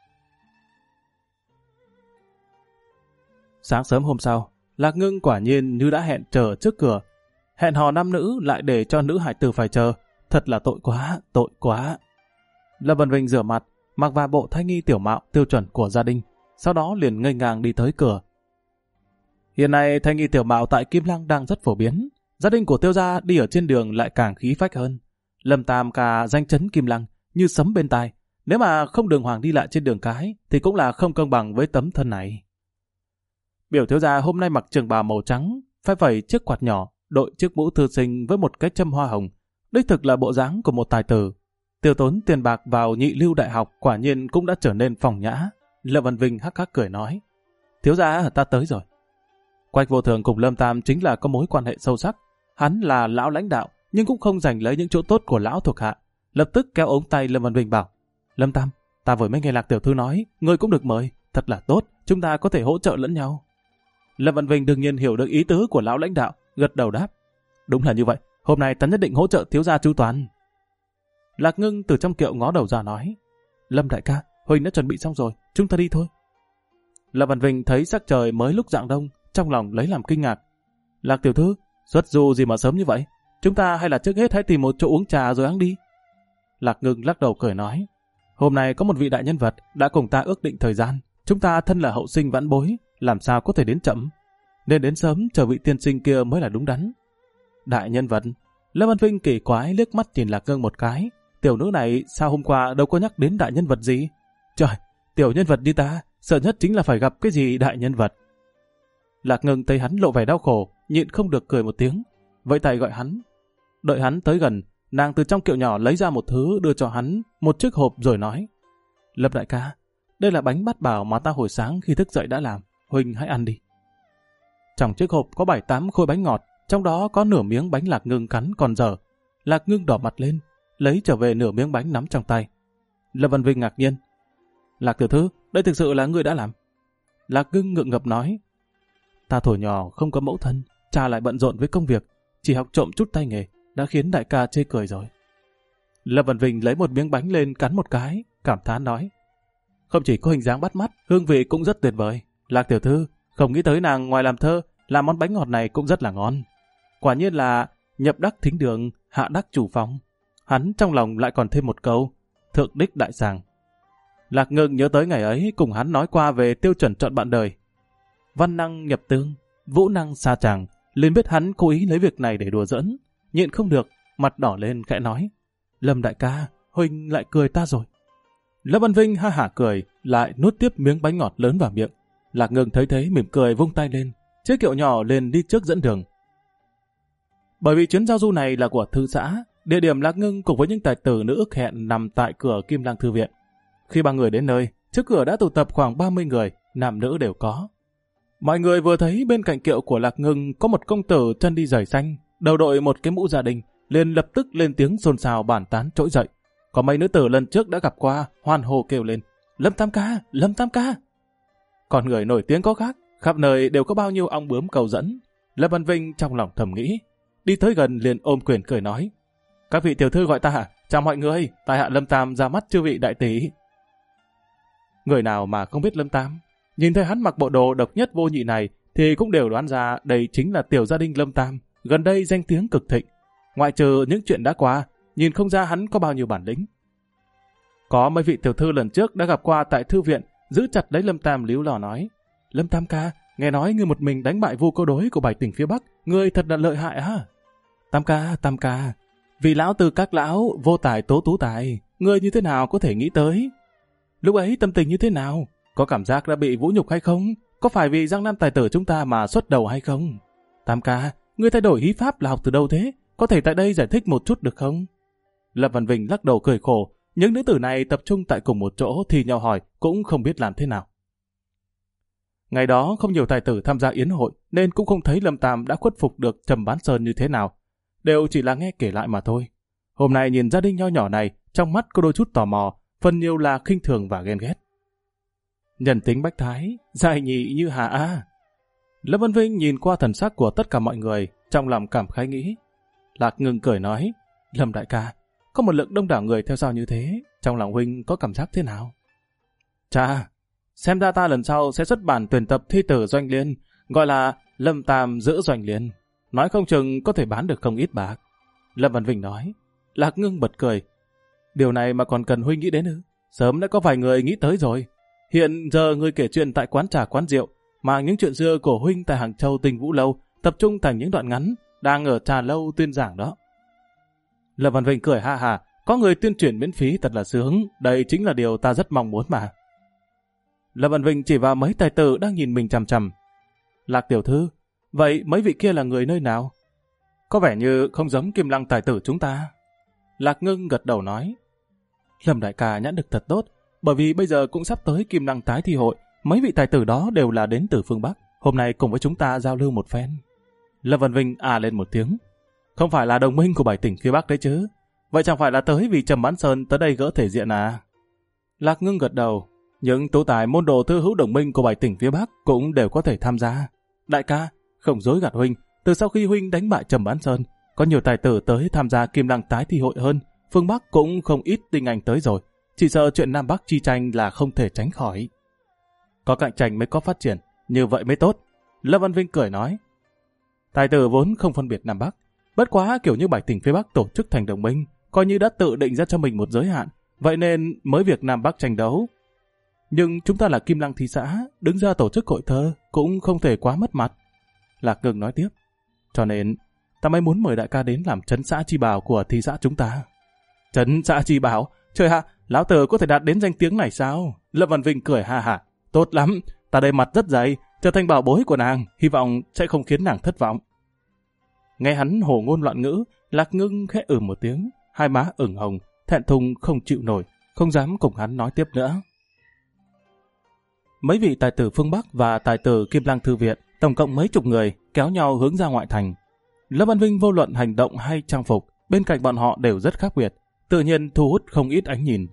Sáng sớm hôm sau, Lạc Ngưng quả nhiên như đã hẹn chờ trước cửa. Hẹn hò nam nữ lại để cho nữ hải tử phải chờ. Thật là tội quá, tội quá. Lâm Văn Vinh rửa mặt, mặc vào bộ thái nghi tiểu mạo tiêu chuẩn của gia đình, sau đó liền ngây ngang đi tới cửa. Hiện nay thái nghi tiểu mạo tại Kim Lăng đang rất phổ biến. Gia đình của Tiêu gia đi ở trên đường lại càng khí phách hơn. Lâm Tam cả danh chấn Kim Lăng như sấm bên tai. Nếu mà không đường hoàng đi lại trên đường cái thì cũng là không công bằng với tấm thân này. Biểu thiếu gia hôm nay mặc trường bào màu trắng, phai phẩy chiếc quạt nhỏ, đội chiếc mũ thư sinh với một cái châm hoa hồng. Đích thực là bộ dáng của một tài tử. Tiêu tốn tiền bạc vào nhị lưu đại học quả nhiên cũng đã trở nên phong nhã. Lâm Văn Vinh hắc hắc cười nói, thiếu gia ta tới rồi. Quách Vô Thường cùng Lâm Tam chính là có mối quan hệ sâu sắc. Hắn là lão lãnh đạo, nhưng cũng không giành lấy những chỗ tốt của lão thuộc hạ. Lập tức kéo ống tay Lâm Văn Vinh bảo, Lâm Tam, ta vừa mới nghe Lạc tiểu thư nói, ngươi cũng được mời, thật là tốt, chúng ta có thể hỗ trợ lẫn nhau. Lâm Văn Vinh đương nhiên hiểu được ý tứ của lão lãnh đạo, gật đầu đáp, đúng là như vậy, hôm nay ta nhất định hỗ trợ thiếu gia chu toàn. Lạc Ngưng từ trong kiệu ngó đầu ra nói, Lâm đại ca, Huỳnh đã chuẩn bị xong rồi, chúng ta đi thôi. Lâm Văn Vinh thấy sắc trời mới lúc rạng đông, trong lòng lấy làm kinh ngạc. Lạc tiểu thư, xuất du gì mà sớm như vậy? Chúng ta hay là trước hết hãy tìm một chỗ uống trà rồi ăn đi. Lạc Ngưng lắc đầu cười nói, hôm nay có một vị đại nhân vật đã cùng ta ước định thời gian. Chúng ta thân là hậu sinh vãn bối, làm sao có thể đến chậm? Nên đến sớm chờ vị tiên sinh kia mới là đúng đắn. Đại nhân vật? Lâm Văn Vinh kỳ quái liếc mắt nhìn Lạc Ngưng một cái. Tiểu nữ này sao hôm qua đâu có nhắc đến đại nhân vật gì? Trời, tiểu nhân vật như ta, sợ nhất chính là phải gặp cái gì đại nhân vật. Lạc Ngưng thấy hắn lộ vẻ đau khổ, nhịn không được cười một tiếng, vẫy tay gọi hắn. Đợi hắn tới gần, nàng từ trong kiệu nhỏ lấy ra một thứ đưa cho hắn, một chiếc hộp rồi nói, Lâm đại ca, đây là bánh bát bảo mà ta hồi sáng khi thức dậy đã làm, huynh hãy ăn đi. Trong chiếc hộp có 7-8 khối bánh ngọt, trong đó có nửa miếng bánh Lạc Ngưng cắn còn dở. Lạc Ngưng đỏ mặt lên, lấy trở về nửa miếng bánh nắm trong tay. Lâm Văn Vinh ngạc nhiên, Lạc tiểu thư, đây thực sự là ngươi đã làm? Lạc Ngưng ngượng ngập nói, ta thuở nhỏ không có mẫu thân, cha lại bận rộn với công việc, chỉ học trộm chút tay nghề, đã khiến đại ca chê cười rồi. Lâm Văn Vinh lấy một miếng bánh lên cắn một cái, cảm thán nói, không chỉ có hình dáng bắt mắt, hương vị cũng rất tuyệt vời. Lạc tiểu thư, không nghĩ tới nàng ngoài làm thơ, làm món bánh ngọt này cũng rất là ngon. Quả nhiên là nhập đắc thính đường, hạ đắc chủ phòng. Hắn trong lòng lại còn thêm một câu, thượng đích đại sàng. Lạc Ngưng nhớ tới ngày ấy cùng hắn nói qua về tiêu chuẩn chọn bạn đời. Văn năng nhập tương, vũ năng xa chàng, liền biết hắn cố ý lấy việc này để đùa giỡn. Nhịn không được, mặt đỏ lên khẽ nói, Lâm đại ca, huynh lại cười ta rồi. Lâm Văn Vinh ha hả cười, lại nuốt tiếp miếng bánh ngọt lớn vào miệng. Lạc Ngưng thấy thế mỉm cười vung tay lên, chiếc kiệu nhỏ lên đi trước dẫn đường. Bởi vì chuyến giao du này là của thư xã, địa điểm Lạc Ngưng cùng với những tài tử nữ ước hẹn nằm tại cửa Kim Lăng Thư Viện. Khi ba người đến nơi, trước cửa đã tụ tập khoảng 30 người, nam nữ đều có. Mọi người vừa thấy bên cạnh kiệu của Lạc Ngưng có một công tử chân đi giày xanh, đầu đội một cái mũ gia đình, liền lập tức lên tiếng xôn xao bàn tán trỗi dậy. Có mấy nữ tử lần trước đã gặp qua, hoan hô kêu lên, Lâm Tam ca, Lâm Tam ca. Còn người nổi tiếng có khác, khắp nơi đều có bao nhiêu ong bướm cầu dẫn. Lâm Văn Vinh trong lòng thầm nghĩ, đi tới gần liền ôm quyền cười nói, các vị tiểu thư gọi ta, chào mọi người, tại hạ Lâm Tam ra mắt chư vị đại tỷ. Người nào mà không biết Lâm Tam, nhìn thấy hắn mặc bộ đồ độc nhất vô nhị này thì cũng đều đoán ra đây chính là tiểu gia đình Lâm Tam, gần đây danh tiếng cực thịnh. Ngoại trừ những chuyện đã qua, nhìn không ra hắn có bao nhiêu bản lĩnh. Có mấy vị tiểu thư lần trước đã gặp qua tại thư viện, giữ chặt lấy Lâm Tam líu lò nói, Lâm Tam ca, nghe nói ngươi một mình đánh bại Vu Câu Đối của 7 tỉnh phía Bắc, ngươi thật là lợi hại á. Tam ca, vì lão từ các lão vô tài tố tú tài, ngươi như thế nào có thể nghĩ tới? Lúc ấy tâm tình như thế nào? Có cảm giác đã bị vũ nhục hay không? Có phải vì Giang Nam tài tử chúng ta mà xuất đầu hay không? Tam ca, ngươi thay đổi hí pháp là học từ đâu thế? Có thể tại đây giải thích một chút được không? Lâm Văn Vinh lắc đầu cười khổ, những nữ tử này tập trung tại cùng một chỗ thì nhau hỏi cũng không biết làm thế nào. Ngày đó không nhiều tài tử tham gia yến hội nên cũng không thấy Lâm Tam đã khuất phục được Trầm Bán Sơn như thế nào. Đều chỉ là nghe kể lại mà thôi. Hôm nay nhìn gia đình nho nhỏ này, trong mắt có đôi chút tò mò, phần nhiều là khinh thường và ghen ghét. Nhân tính bách thái, dài nhị như hà a. Lâm Văn Vinh nhìn qua thần sắc của tất cả mọi người, trong lòng cảm khái nghĩ. Lạc Ngưng cười nói, Lâm đại ca, có một lượng đông đảo người theo sau như thế, trong lòng huynh có cảm giác thế nào? Chà, xem ra ta lần sau sẽ xuất bản tuyển tập thi tử Doanh Liên, gọi là Lâm Tam giữ Doanh Liên. Nói không chừng có thể bán được không ít bạc. Lâm Văn Vinh nói. Lạc Ngưng bật cười. Điều này mà còn cần huynh nghĩ đến ư? Sớm đã có vài người nghĩ tới rồi. Hiện giờ ngươi kể chuyện tại quán trà quán rượu, mang những chuyện xưa của huynh tại Hàng Châu Tinh Vũ Lâu, tập trung thành những đoạn ngắn, đang ở trà lâu tuyên giảng đó. Lâm Văn Vinh cười ha ha, có người tuyên truyền miễn phí thật là sướng, đây chính là điều ta rất mong muốn mà. Lâm Văn Vinh chỉ vào mấy tài tử đang nhìn mình chằm chằm. Lạc tiểu thư, vậy mấy vị kia là người nơi nào? Có vẻ như không giống Kim Lăng tài tử chúng ta. Lạc Ngưng gật đầu nói. Lâm đại ca nhãn lực thật tốt, bởi vì bây giờ cũng sắp tới Kim Lăng tái thi hội, mấy vị tài tử đó đều là đến từ phương Bắc, hôm nay cùng với chúng ta giao lưu một phen. Lâm Văn Vinh lên một tiếng. Không phải là đồng minh của 7 tỉnh phía Bắc đấy chứ? Vậy chẳng phải là tới vì Trầm Bán Sơn tới đây gỡ thể diện à? Lạc Ngưng gật đầu. Những tú tài môn đồ thư hữu đồng minh của 7 tỉnh phía Bắc cũng đều có thể tham gia. Đại ca, không dối gạt huynh, từ sau khi huynh đánh bại Trầm Bán Sơn, có nhiều tài tử tới tham gia Kim Lăng tái thi hội hơn, phương Bắc cũng không ít tinh anh tới rồi. Chỉ sợ chuyện Nam Bắc chi tranh là không thể tránh khỏi. Có cạnh tranh mới có phát triển, như vậy mới tốt. Lâm Văn Vinh cười nói, tài tử vốn không phân biệt Nam Bắc, bất quá kiểu như 7 tỉnh phía Bắc tổ chức thành đồng minh, coi như đã tự định ra cho mình một giới hạn, vậy nên mới việc Nam Bắc tranh đấu. Nhưng chúng ta là Kim Lăng thị xã, đứng ra tổ chức hội thơ cũng không thể quá mất mặt. Lạc Ngưng nói tiếp, cho nên ta mới muốn mời đại ca đến làm trấn xã chi bảo của thị xã chúng ta. Trấn xã chi bảo? Trời hạ, lão tử có thể đạt đến danh tiếng này sao? Lâm Văn Vinh cười ha hả, tốt lắm, ta đây mặt rất dày, trở thành bảo bối của nàng, hy vọng sẽ không khiến nàng thất vọng. Nghe hắn hồ ngôn loạn ngữ, Lạc Ngưng khẽ một tiếng, hai má ửng hồng, thẹn thùng không chịu nổi, không dám cùng hắn nói tiếp nữa. Mấy vị tài tử phương Bắc và tài tử Kim Lăng thư viện, tổng cộng mấy chục người, kéo nhau hướng ra ngoại thành. Lâm Văn Vinh vô luận hành động hay trang phục, bên cạnh bọn họ đều rất khác biệt, tự nhiên thu hút không ít ánh nhìn.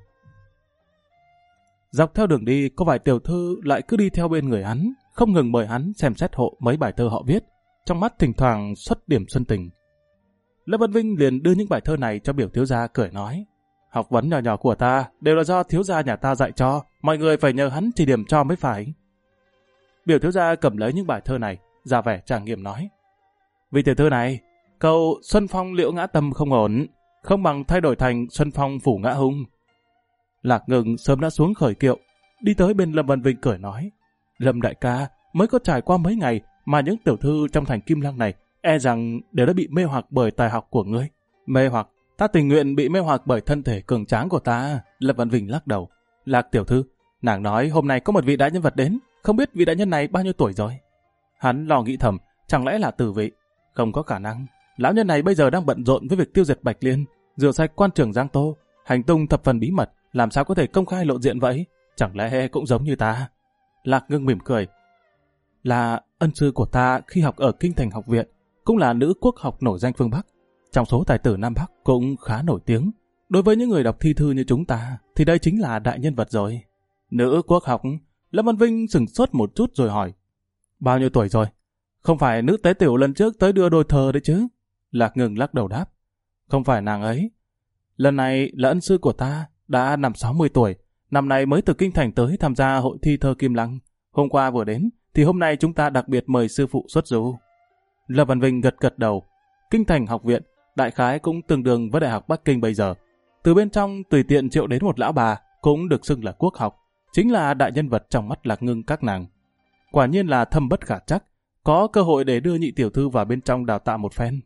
Dọc theo đường đi, có vài tiểu thư lại cứ đi theo bên người hắn, không ngừng mời hắn xem xét hộ mấy bài thơ họ viết, trong mắt thỉnh thoảng xuất điểm xuân tình. Lâm Văn Vinh liền đưa những bài thơ này cho biểu thiếu gia, cười nói, học vấn nhỏ nhỏ của ta đều là do thiếu gia nhà ta dạy cho, mọi người phải nhờ hắn chỉ điểm cho mới phải. Biểu thiếu gia cầm lấy những bài thơ này, ra vẻ trang nghiêm nói, vị tiểu thư này, câu Xuân Phong liễu ngã tâm không ổn, không bằng thay đổi thành Xuân Phong phủ ngã hung. Lạc Ngưng sớm đã xuống khởi kiệu, đi tới bên Lâm Văn Vinh cười nói, Lâm đại ca, mới có trải qua mấy ngày mà những tiểu thư trong thành Kim Lăng này e rằng đều đã bị mê hoặc bởi tài học của ngươi. Mê hoặc? Ta tình nguyện bị mê hoặc bởi thân thể cường tráng của ta. Lâm Văn Vinh lắc đầu. Lạc tiểu thư, nàng nói hôm nay có một vị đại nhân vật đến, không biết vị đại nhân này bao nhiêu tuổi rồi? Hắn lo nghĩ thầm, chẳng lẽ là Từ Vị? Không có khả năng. Lão nhân này bây giờ đang bận rộn với việc tiêu diệt Bạch Liên, rửa sạch quan trường Giang Tô, hành tung thập phần bí mật, làm sao có thể công khai lộ diện vậy? Chẳng lẽ cũng giống như ta? Lạc Ngưng mỉm cười. Là ân sư của ta khi học ở Kinh Thành học viện, cũng là nữ quốc học nổi danh phương Bắc. Trong số tài tử Nam Bắc cũng khá nổi tiếng. Đối với những người đọc thi thư như chúng ta, thì đây chính là đại nhân vật rồi. Nữ quốc học? Lâm Văn Vinh sửng sốt một chút rồi hỏi. Bao nhiêu tuổi rồi? Không phải nữ tế tiểu lần trước tới đưa đôi thơ đấy chứ? Lạc Ngưng lắc đầu đáp. Không phải nàng ấy. Lần này là ân sư của ta, đã năm 60 tuổi. Năm nay mới từ Kinh Thành tới tham gia hội thi thơ Kim Lăng. Hôm qua vừa đến, thì hôm nay chúng ta đặc biệt mời sư phụ xuất du. Lâm Văn Vinh gật gật đầu. Kinh Thành học viện, đại khái cũng tương đương với Đại học Bắc Kinh bây giờ. Từ bên trong tùy tiện triệu đến một lão bà, cũng được xưng là quốc học, chính là đại nhân vật trong mắt Lạc Ngưng các nàng. Quả nhiên là thâm bất khả trắc, có cơ hội để đưa nhị tiểu thư vào bên trong đào tạo một phen.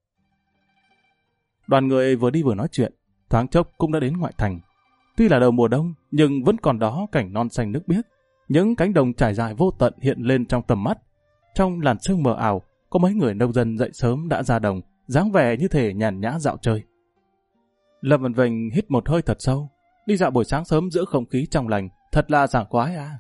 Đoàn người vừa đi vừa nói chuyện, thoáng chốc cũng đã đến ngoại thành. Tuy là đầu mùa đông, nhưng vẫn còn đó cảnh non xanh nước biếc. Những cánh đồng trải dài vô tận hiện lên trong tầm mắt. Trong làn sương mờ ảo, có mấy người nông dân dậy sớm đã ra đồng, dáng vẻ như thể nhàn nhã dạo chơi. Lâm Văn Vinh hít một hơi thật sâu, đi dạo buổi sáng sớm giữa không khí trong lành, thật là sảng khoái à.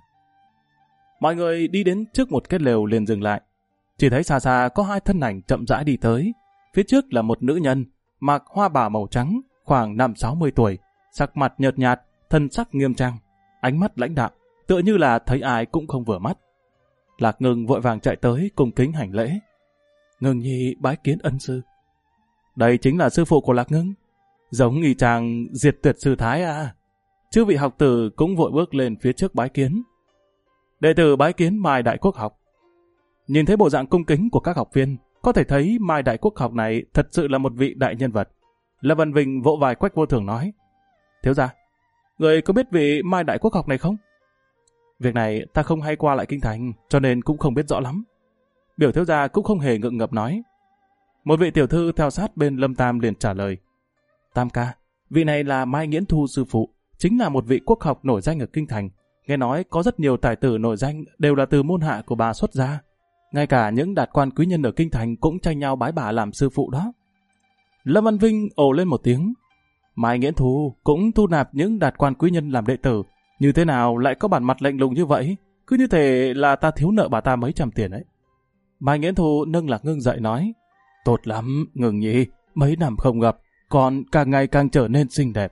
Mọi người đi đến trước một cái lều liền dừng lại. Chỉ thấy xa xa có hai thân ảnh chậm rãi đi tới. Phía trước là một nữ nhân, mặc hoa bào màu trắng, khoảng 50-60 tuổi, sắc mặt nhợt nhạt, thân sắc nghiêm trang, ánh mắt lãnh đạm, tựa như là thấy ai cũng không vừa mắt. Lạc Ngưng vội vàng chạy tới cung kính hành lễ. Ngưng nhi bái kiến ân sư. Đây chính là sư phụ của Lạc Ngưng, giống y chang diệt tuyệt sư thái à. Chư vị học tử cũng vội bước lên phía trước bái kiến. Đệ tử bái kiến Mai Đại Quốc học. Nhìn thấy bộ dạng cung kính của các học viên, có thể thấy Mai Đại Quốc học này thật sự là một vị đại nhân vật. Lâm Văn Vinh vỗ vai Quách Vô Thường nói, thiếu gia, người có biết vị Mai Đại Quốc học này không? Việc này ta không hay qua lại Kinh Thành, cho nên cũng không biết rõ lắm. Biểu thiếu gia cũng không hề ngượng ngập nói. Một vị tiểu thư theo sát bên Lâm Tam liền trả lời, Tam ca, vị này là Mai Nghiễn Thu sư phụ, chính là một vị quốc học nổi danh ở Kinh Thành. Nghe nói có rất nhiều tài tử nổi danh đều là từ môn hạ của bà xuất gia. Ngay cả những đạt quan quý nhân ở Kinh Thành cũng tranh nhau bái bà làm sư phụ đó. Lâm Văn Vinh ồ lên một tiếng. Mai Nghiễn Thu cũng thu nạp những đạt quan quý nhân làm đệ tử. Như thế nào lại có bản mặt lạnh lùng như vậy? Cứ như thể là ta thiếu nợ bà ta mấy trăm tiền ấy. Mai Nghiễn Thu nâng Lạc Ngưng dậy nói, tốt lắm, Ngưng nhi, mấy năm không gặp, còn càng ngày càng trở nên xinh đẹp.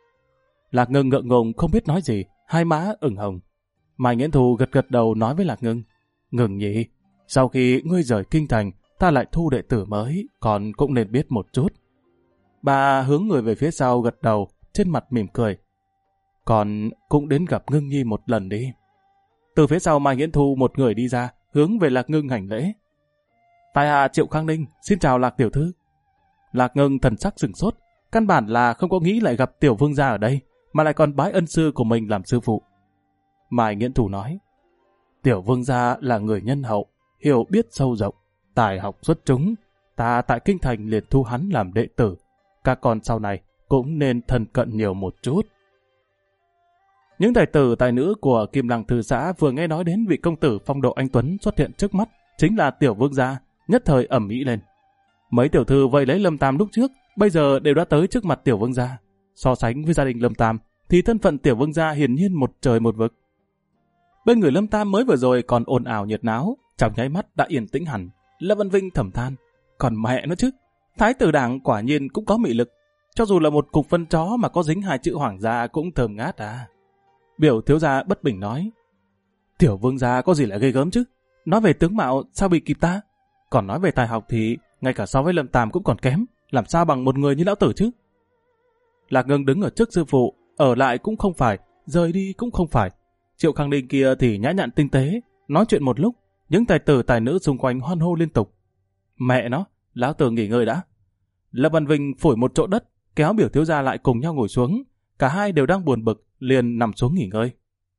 Lạc Ngưng ngượng ngùng không biết nói gì, hai má ửng hồng. Mai Nghiễn Thu gật gật đầu nói với Lạc Ngưng, Ngưng nhi, sau khi ngươi rời Kinh Thành, ta lại thu đệ tử mới, còn cũng nên biết một chút. Bà hướng người về phía sau gật đầu, trên mặt mỉm cười. Còn cũng đến gặp Ngưng nhi một lần đi. Từ phía sau Mai Nghiễn Thu một người đi ra, hướng về Lạc Ngưng hành lễ. Tại hạ Triệu Khang Ninh, xin chào Lạc tiểu thư. Lạc Ngưng thần sắc sửng sốt, căn bản là không có nghĩ lại gặp tiểu vương gia ở đây, mà lại còn bái ân sư của mình làm sư phụ. Mai Nghiễn Thủ nói, tiểu vương gia là người nhân hậu, hiểu biết sâu rộng, tài học xuất chúng, ta tại kinh thành liền thu hắn làm đệ tử, các con sau này cũng nên thân cận nhiều một chút. Những tài tử tài nữ của Kim Lăng Thư xã vừa nghe nói đến vị công tử phong độ anh tuấn xuất hiện trước mắt, chính là tiểu vương gia, nhất thời ầm ĩ lên. Mấy tiểu thư vây lấy Lâm Tam lúc trước, bây giờ đều đã tới trước mặt tiểu vương gia. So sánh với gia đình Lâm Tam, thì thân phận tiểu vương gia hiển nhiên một trời một vực. Bên người Lâm Tam mới vừa rồi còn ồn ào nhiệt náo, trong nháy mắt đã yên tĩnh hẳn. Lâm Văn Vinh thầm than, còn mẹ nó chứ, thái tử đảng quả nhiên cũng có mị lực, cho dù là một cục phân chó mà có dính 2 chữ hoàng gia cũng thơm ngát à. Biểu thiếu gia bất bình nói, tiểu vương gia có gì lại ghê gớm chứ, nói về tướng mạo sao bị kịp ta, còn nói về tài học thì ngay cả so với Lâm Tam cũng còn kém, làm sao bằng một người như lão tử chứ. Lạc Ngưng đứng ở trước sư phụ, ở lại cũng không phải, rời đi cũng không phải. Triệu Khang Ninh kia thì nhã nhặn tinh tế, nói chuyện một lúc, những tài tử tài nữ xung quanh hoan hô liên tục. Mẹ nó, lão tử nghỉ ngơi đã. Lâm Văn Vinh phủi một chỗ đất, kéo biểu thiếu gia lại cùng nhau ngồi xuống, cả hai đều đang buồn bực, liền nằm xuống nghỉ ngơi.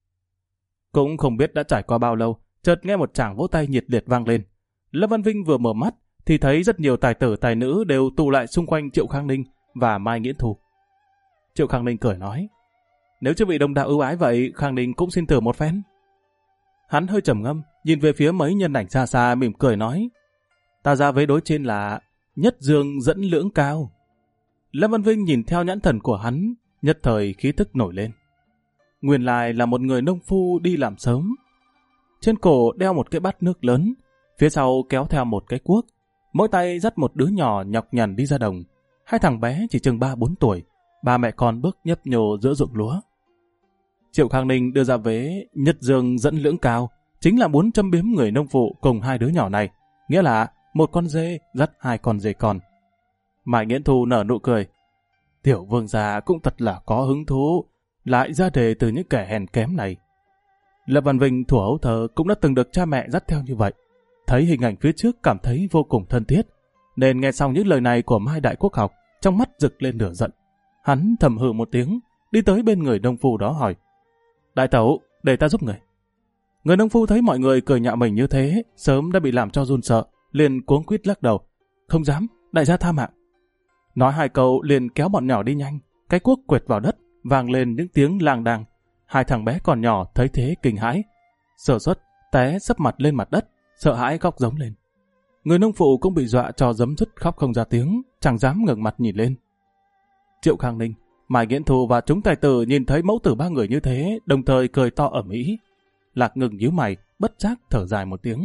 Cũng không biết đã trải qua bao lâu, chợt nghe một tràng vỗ tay nhiệt liệt vang lên. Lâm Văn Vinh vừa mở mắt thì thấy rất nhiều tài tử tài nữ đều tụ lại xung quanh Triệu Khang Ninh và Mai Nghiễn Thủ. Triệu Khang Ninh cười nói, nếu chưa bị đồng đạo ưu ái vậy, Khang Ninh cũng xin thử một phen. Hắn hơi trầm ngâm, nhìn về phía mấy nhân ảnh xa xa mỉm cười nói, ta ra vế đối trên là nhất dương dẫn lưỡng cao. Lâm Văn Vinh nhìn theo nhãn thần của hắn, nhất thời khí tức nổi lên. Nguyên lai là một người nông phu đi làm sớm. Trên cổ đeo một cái bát nước lớn, phía sau kéo theo một cái cuốc, mỗi tay dắt một đứa nhỏ nhọc nhằn đi ra đồng. 2 thằng bé chỉ chừng 3-4 tuổi, ba mẹ con bước nhấp nhô giữa ruộng lúa. Triệu Khang Ninh đưa ra vế nhất dương dẫn lưỡng cao, chính là muốn châm biếm người nông phụ cùng 2 đứa nhỏ này, nghĩa là một con dê dắt 2 con dê con. Mai Nghiễn Thu nở nụ cười, tiểu vương gia cũng thật là có hứng thú, lại ra đề từ những kẻ hèn kém này. Lâm Văn Vinh thuở ấu thơ cũng đã từng được cha mẹ dắt theo như vậy, thấy hình ảnh phía trước cảm thấy vô cùng thân thiết, nên nghe xong những lời này của Mai Đại Quốc Học, trong mắt rực lên lửa giận. Hắn thầm hừ một tiếng, đi tới bên người nông phu đó hỏi, đại tẩu, để ta giúp người. Người nông phu thấy mọi người cười nhạo mình như thế, sớm đã bị làm cho run sợ, liền cuống quýt lắc đầu, không dám, đại gia tha mạng. Nói 2 câu liền kéo bọn nhỏ đi nhanh, cái cuốc quệt vào đất, vang lên những tiếng lang đàng. 2 thằng bé còn nhỏ thấy thế kinh hãi, sơ suất té sấp mặt lên mặt đất, sợ hãi khóc giống lên. Người nông phụ cũng bị dọa cho giấm dứt khóc không ra tiếng, chẳng dám ngẩng mặt nhìn lên. Triệu Khang Ninh, Mai Nghiễn Thu và chúng tài tử nhìn thấy mẫu tử 3 người như thế, đồng thời cười to ầm ĩ. Lạc Ngưng nhíu mày, bất giác thở dài một tiếng.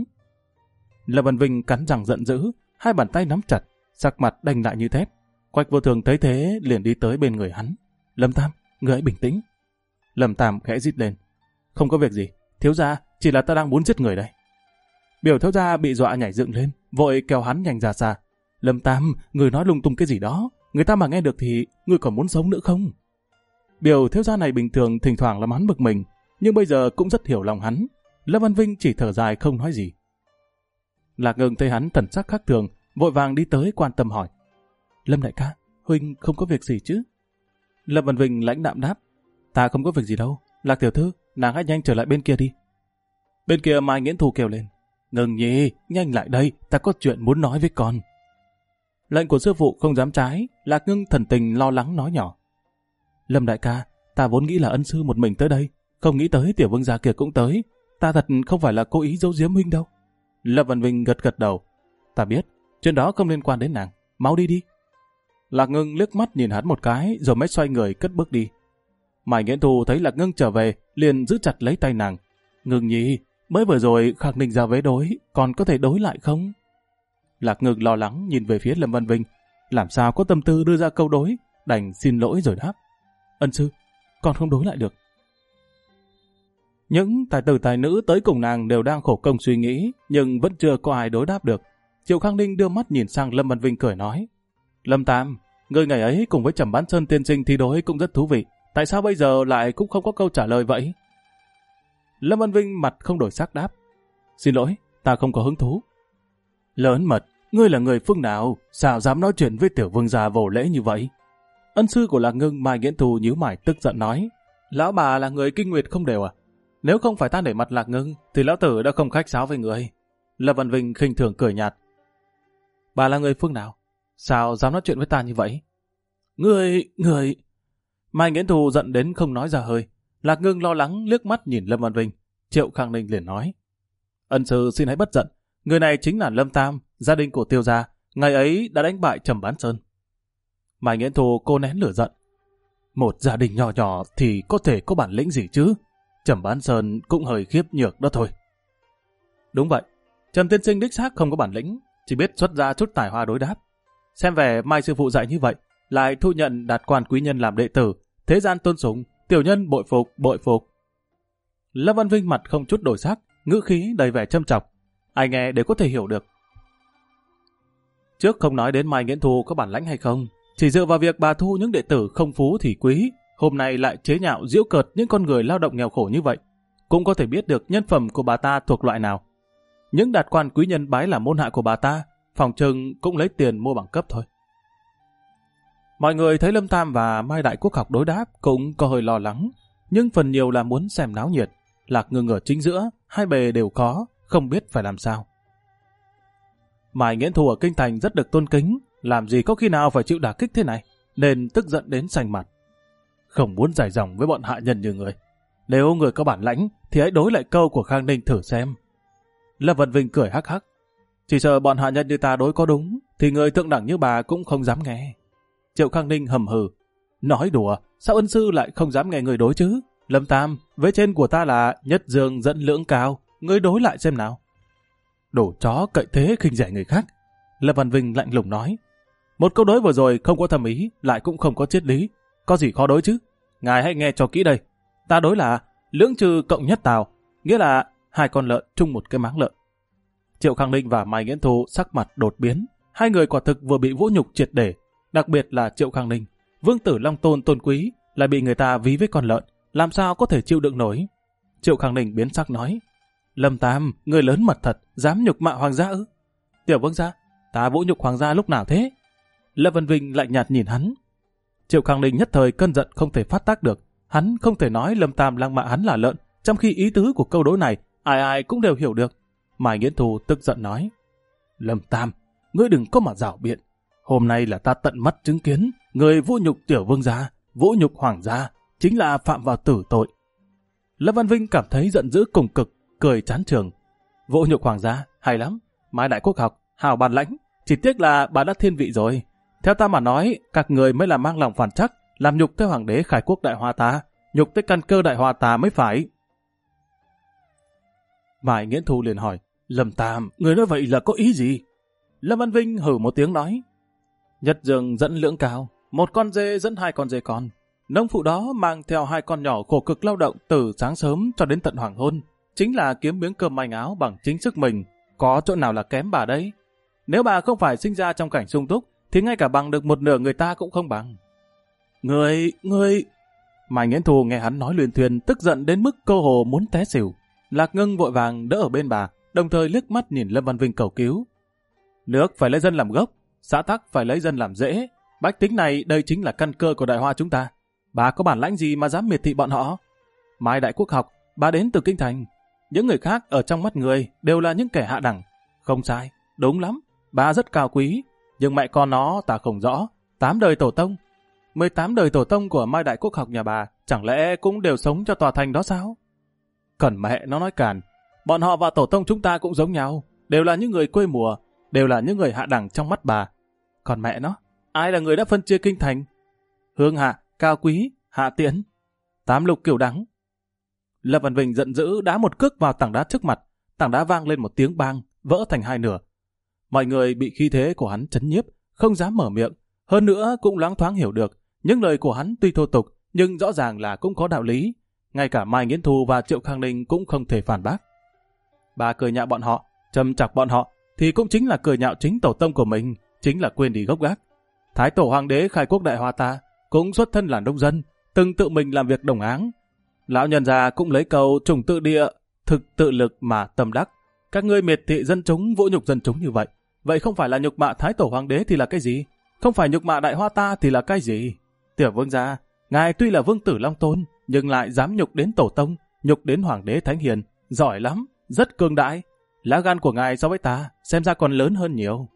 Lâm Văn Vinh cắn răng giận dữ, 2 bàn tay nắm chặt, sắc mặt đanh lại như thép. Quách Vô Thường thấy thế liền đi tới bên người hắn. Lâm Tam, người hãy bình tĩnh. Lâm Tam khẽ rít lên, không có việc gì, thiếu gia, chỉ là ta đang muốn giết người đây. Biểu thiếu gia bị dọa nhảy dựng lên, vội kéo hắn nhanh ra xa. Lâm Tam, người nói lung tung cái gì đó, người ta mà nghe được thì người còn muốn sống nữa không? Biểu thiếu gia này bình thường thỉnh thoảng làm hắn bực mình, nhưng bây giờ cũng rất hiểu lòng hắn. Lâm Văn Vinh chỉ thở dài không nói gì. Lạc Ngưng thấy hắn thần sắc khác thường, vội vàng đi tới quan tâm hỏi, Lâm đại ca, huynh không có việc gì chứ? Lâm Văn Vinh lãnh đạm đáp, ta không có việc gì đâu, Lạc tiểu thư, nàng hãy nhanh trở lại bên kia đi. Bên kia Mai Nghiễn Thu kêu lên, Ngưng nhi, nhanh lại đây, ta có chuyện muốn nói với con. Lệnh của sư phụ không dám trái, Lạc Ngưng thần tình lo lắng nói nhỏ, Lâm đại ca, ta vốn nghĩ là ân sư một mình tới đây, không nghĩ tới tiểu vương gia kia cũng tới, ta thật không phải là cố ý giấu giếm huynh đâu. Lâm Văn Vinh gật gật đầu, ta biết, chuyện đó không liên quan đến nàng, mau đi đi. Lạc Ngưng liếc mắt nhìn hắn một cái rồi mới xoay người cất bước đi. Mai Nghiễn Thu thấy Lạc Ngưng trở về, liền giữ chặt lấy tay nàng. Ngưng nhi, mới vừa rồi Khang Ninh ra vế đối, còn có thể đối lại không? Lạc Ngưng lo lắng nhìn về phía Lâm Văn Vinh, làm sao có tâm tư đưa ra câu đối, đành xin lỗi rồi đáp, ân sư, con không đối lại được. Những tài tử tài nữ tới cùng nàng đều đang khổ công suy nghĩ, nhưng vẫn chưa có ai đối đáp được. Triệu Khang Ninh đưa mắt nhìn sang Lâm Văn Vinh cười nói, Lâm Tam, người ngày ấy cùng với Trầm Bán Sơn tiên sinh thi đối cũng rất thú vị, tại sao bây giờ lại cũng không có câu trả lời vậy? Lâm Văn Vinh mặt không đổi sắc đáp, xin lỗi, ta không có hứng thú. Lớn mật, ngươi là người phương nào, sao dám nói chuyện với tiểu vương gia vô lễ như vậy? Ân sư của Lạc Ngưng Mai Nghiễn Thu nhíu mày tức giận nói, lão bà là người kinh nguyệt không đều à? Nếu không phải ta để mặt Lạc Ngưng, thì lão tử đã không khách sáo với người. Lâm Văn Vinh khinh thường cười nhạt. Bà là người phương nào? Sao dám nói chuyện với ta như vậy? Người... Mai Nghiễn Thu giận đến không nói ra hơi. Lạc Ngưng lo lắng liếc mắt nhìn Lâm Văn Vinh. Triệu Khang Ninh liền nói, ân sư xin hãy bất giận. Người này chính là Lâm Tam, gia đình của Tiêu gia. Ngày ấy đã đánh bại Trầm Bán Sơn. Mai Nghiễn Thu cô nén lửa giận. Một gia đình nhỏ nhỏ thì có thể có bản lĩnh gì chứ? Trầm Bán Sơn cũng hơi khiếp nhược đó thôi. Đúng vậy, Trầm tiên sinh đích xác không có bản lĩnh, chỉ biết xuất ra chút tài hoa đối đáp. Xem vẻ Mai sư phụ dạy như vậy, lại thu nhận đạt quan quý nhân làm đệ tử, thế gian tôn sùng, tiểu nhân bội phục, bội phục. Lâm Văn Vinh mặt không chút đổi sắc, ngữ khí đầy vẻ châm chọc. Ai nghe đều có thể hiểu được. Trước không nói đến Mai Nghiễn Thu có bản lãnh hay không, chỉ dựa vào việc bà thu những đệ tử không phú thì quý, hôm nay lại chế nhạo giễu cợt những con người lao động nghèo khổ như vậy, cũng có thể biết được nhân phẩm của bà ta thuộc loại nào. Những đạt quan quý nhân bái là môn hạ của bà ta, phòng trừng cũng lấy tiền mua bằng cấp thôi. Mọi người thấy Lâm Tam và Mai Đại Quốc học đối đáp cũng có hơi lo lắng, nhưng phần nhiều là muốn xem náo nhiệt. Lạc Ngưng ở chính giữa, hai bề đều có, không biết phải làm sao. Mai Nghiễn Thu ở kinh thành rất được tôn kính, làm gì có khi nào phải chịu đả kích thế này, nên tức giận đến xanh mặt. Không muốn dài dòng với bọn hạ nhân như người. Nếu người có bản lãnh thì hãy đối lại câu của Khang Ninh thử xem. Lâm Văn Vinh cười hắc hắc. Chỉ sợ bọn hạ nhân như ta đối có đúng, thì người thượng đẳng như bà cũng không dám nghe. Triệu Khang Ninh hầm hừ. Nói đùa, sao ân sư lại không dám nghe người đối chứ? Lâm Tam, với trên của ta là nhất dương dẫn lưỡng cao, người đối lại xem nào. Đổ chó cậy thế khinh rẻ người khác. Lâm Văn Vinh lạnh lùng nói. Một câu đối vừa rồi không có thẩm ý, lại cũng không có triết lý. Có gì khó đối chứ? Ngài hãy nghe cho kỹ đây. Ta đối là lưỡng trừ cộng nhất tào, nghĩa là hai con lợn chung một cái máng lợn. Triệu Khang Ninh và Mai Nghiễn Thu sắc mặt đột biến. Hai người quả thực vừa bị vũ nhục triệt để, đặc biệt là Triệu Khang Ninh. Vương tử Long Tôn tôn quý lại bị người ta ví với con lợn, làm sao có thể chịu đựng nổi. Triệu Khang Ninh biến sắc nói, Lâm Tam, người lớn mật thật, dám nhục mạ hoàng gia ư? Tiểu vương gia, ta vũ nhục hoàng gia lúc nào thế? Lâm Văn Vinh lạnh nhạt nhìn hắn. Triệu Khang Ninh nhất thời cơn giận không thể phát tác được. Hắn không thể nói Lâm Tam lăng mạ hắn là lợn, trong khi ý tứ của câu đối này ai ai cũng đều hiểu được. Mai Nghiễn Thu tức giận nói, Lâm Tam, ngươi đừng có mà rảo biện. Hôm nay là ta tận mắt chứng kiến người vũ nhục tiểu vương gia, vũ nhục hoàng gia, chính là phạm vào tử tội. Lâm Văn Vinh cảm thấy giận dữ cùng cực, cười chán trường. Vũ nhục hoàng gia, hay lắm. Mai Đại Quốc học, hào bản lãnh, chỉ tiếc là bà đã thiên vị rồi. Theo ta mà nói, các người mới là mang lòng phản trắc, làm nhục tới hoàng đế khai quốc đại hoa ta, nhục tới căn cơ đại hoa ta mới phải. Mai Nghiễn Thu liền hỏi, Lâm Tam, người nói vậy là có ý gì? Lâm Văn Vinh hử một tiếng nói, nhất dương dẫn lưỡng cao, một con dê dẫn hai con dê con. Nông phụ đó mang theo hai con nhỏ khổ cực lao động từ sáng sớm cho đến tận hoàng hôn, chính là kiếm miếng cơm manh áo bằng chính sức mình. Có chỗ nào là kém bà đấy? Nếu bà không phải sinh ra trong cảnh sung túc, thì ngay cả bằng được một nửa người ta cũng không bằng. Người... Mai Nghiễn Thu nghe hắn nói luyên thuyền, tức giận đến mức cơ hồ muốn té xỉu. Lạc Ngưng vội vàng đỡ ở bên bà, đồng thời liếc mắt nhìn Lâm Văn Vinh cầu cứu. Nước phải lấy dân làm gốc, xã tắc phải lấy dân làm rễ. Bách tính này đây chính là căn cơ của đại hoa chúng ta. Bà có bản lãnh gì mà dám miệt thị bọn họ? Mai Đại Quốc học, bà đến từ kinh thành. Những người khác ở trong mắt người đều là những kẻ hạ đẳng. Không sai, đúng lắm, bà rất cao quý. Nhưng mẹ con nó ta không rõ. 8 đời tổ tông, 18 đời tổ tông của Mai Đại Quốc học nhà bà chẳng lẽ cũng đều sống cho tòa thành đó sao? Còn mẹ nó nói càn. Bọn họ và tổ tông chúng ta cũng giống nhau, đều là những người quê mùa, đều là những người hạ đẳng trong mắt bà. Còn mẹ nó, ai là người đã phân chia kinh thành? Hương hạ, cao quý, hạ tiễn, tám lục kiểu đắng. Lâm Văn Vinh giận dữ đá một cước vào tảng đá trước mặt, tảng đá vang lên một tiếng bang, vỡ thành hai nửa. Mọi người bị khí thế của hắn chấn nhiếp, không dám mở miệng, hơn nữa cũng loáng thoáng hiểu được, những lời của hắn tuy thô tục, nhưng rõ ràng là cũng có đạo lý. Ngay cả Mai Nghiễn Thu và Triệu Khang Ninh cũng không thể phản bác. Bà cười nhạo bọn họ, châm chọc bọn họ, thì cũng chính là cười nhạo chính tổ tông của mình, chính là quên đi gốc gác. Thái tổ hoàng đế khai quốc đại hoa ta cũng xuất thân là nông dân, từng tự mình làm việc đồng áng. Lão nhân già cũng lấy câu trùng tự địa, thực tự lực mà tâm đắc, Các ngươi miệt thị dân chúng, vũ nhục dân chúng như vậy. Vậy không phải là nhục mạ Thái Tổ Hoàng đế thì là cái gì? Không phải nhục mạ Đại Hoa ta thì là cái gì? Tiểu vương gia, ngài tuy là vương tử Long Tôn, nhưng lại dám nhục đến Tổ Tông, nhục đến Hoàng đế Thánh Hiền. Giỏi lắm, rất cương đại. Lá gan của ngài so với ta, xem ra còn lớn hơn nhiều.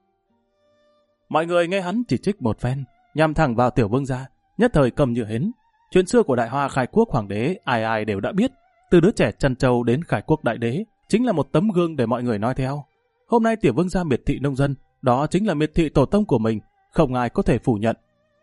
Mọi người nghe hắn chỉ trích một phen, nhằm thẳng vào tiểu vương gia, nhất thời cầm như hến. Chuyện xưa của Đại Hoa khai quốc hoàng đế ai ai đều đã biết, từ đứa trẻ chăn trâu đến khai quốc đại đế, chính là một tấm gương để mọi người nói theo. Hôm nay tiểu vương gia miệt thị nông dân, đó chính là miệt thị tổ tông của mình, không ai có thể phủ nhận.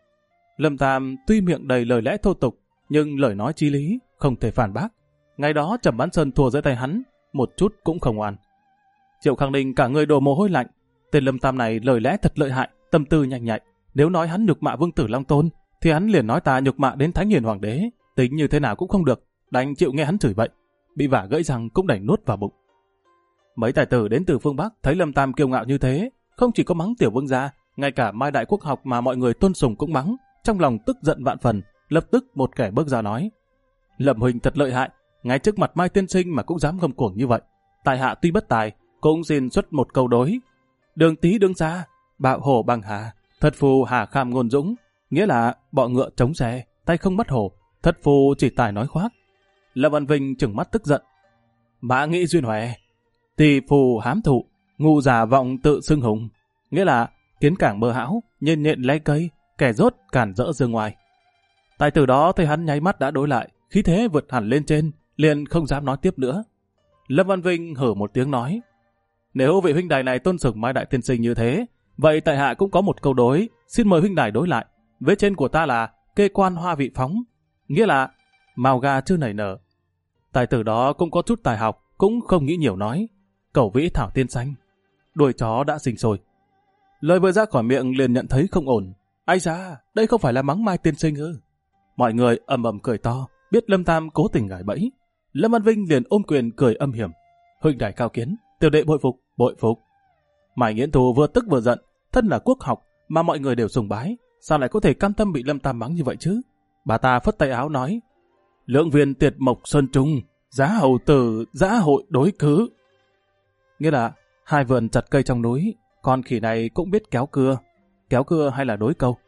Lâm Tam tuy miệng đầy lời lẽ thô tục, nhưng lời nói chí lý, không thể phản bác. Ngày đó Trầm Bán Sơn thua dưới tay hắn, một chút cũng không oan. Triệu Khang Ninh cả người đổ mồ hôi lạnh. Tên Lâm Tam này lời lẽ thật lợi hại, tâm tư nhanh nhạy. Nếu nói hắn nhục mạ vương tử Long Tôn, thì hắn liền nói ta nhục mạ đến Thánh Hiền Hoàng đế. Tính như thế nào cũng không được, đành chịu nghe hắn chửi vậy. Bị vả gãy răng cũng đành nuốt vào bụng. Mấy tài tử đến từ phương Bắc thấy Lâm Tam kiêu ngạo như thế, không chỉ có mắng tiểu vương gia, ngay cả Mai Đại Quốc học mà mọi người tôn sùng cũng mắng. Trong lòng tức giận vạn phần, lập tức một kẻ bước ra nói: Lâm huynh thật lợi hại, ngay trước mặt Mai tiên sinh mà cũng dám ngông cuồng như vậy. Tại hạ tuy bất tài, cũng xin xuất một câu đối. Đường tí đường xa, bạo hổ bằng hà, thật phù hà kham ngôn dũng, nghĩa là bọ ngựa chống xe, tay không bắt hổ, thật phù chỉ tài nói khoác. Lâm Văn Vinh trừng mắt tức giận: Mã nghĩ duyên hòe, tỳ phù hám thụ, ngu giả vọng tự xưng hùng, nghĩa là kiến cảng mơ hão, nhện nhện lấy cây, kẻ rốt cản rỡ dương ngoài. Tài tử đó thấy hắn nháy mắt đã đối lại, khí thế vượt hẳn lên trên, liền không dám nói tiếp nữa. Lâm Văn Vinh hử một tiếng nói: Nếu vị huynh đài này tôn sùng Mai Đại tiên sinh như thế, vậy tại hạ cũng có một câu đối, xin mời huynh đài đối lại. Vế trên của ta là kê quan hoa vị phóng, nghĩa là màu gà chưa nảy nở. Tài tử đó cũng có chút tài học, cũng không nghĩ nhiều nói: Cẩu vĩ thảo tiên xanh, đuôi chó đã sinh sôi. Lời vừa ra khỏi miệng liền nhận thấy không ổn. Ai da, đây không phải là mắng Mai tiên sinh ư? Mọi người ầm ầm cười to, biết Lâm Tam cố tình gài bẫy. Lâm Văn Vinh liền ôm quyền cười âm hiểm: Huynh đài cao kiến, tiểu đệ bội phục, bội phục. Mai Nghiễn Thù vừa tức vừa giận, thân là quốc học mà mọi người đều sùng bái, sao lại có thể cam tâm bị Lâm Tam mắng như vậy chứ? Bà ta phất tay áo nói: Lượng viên tiệt mộc sơn trung, giá hầu tử, giá hội đối cứ. Nghĩa là hai vườn chặt cây trong núi, con khỉ này cũng biết kéo cưa hay là đối câu.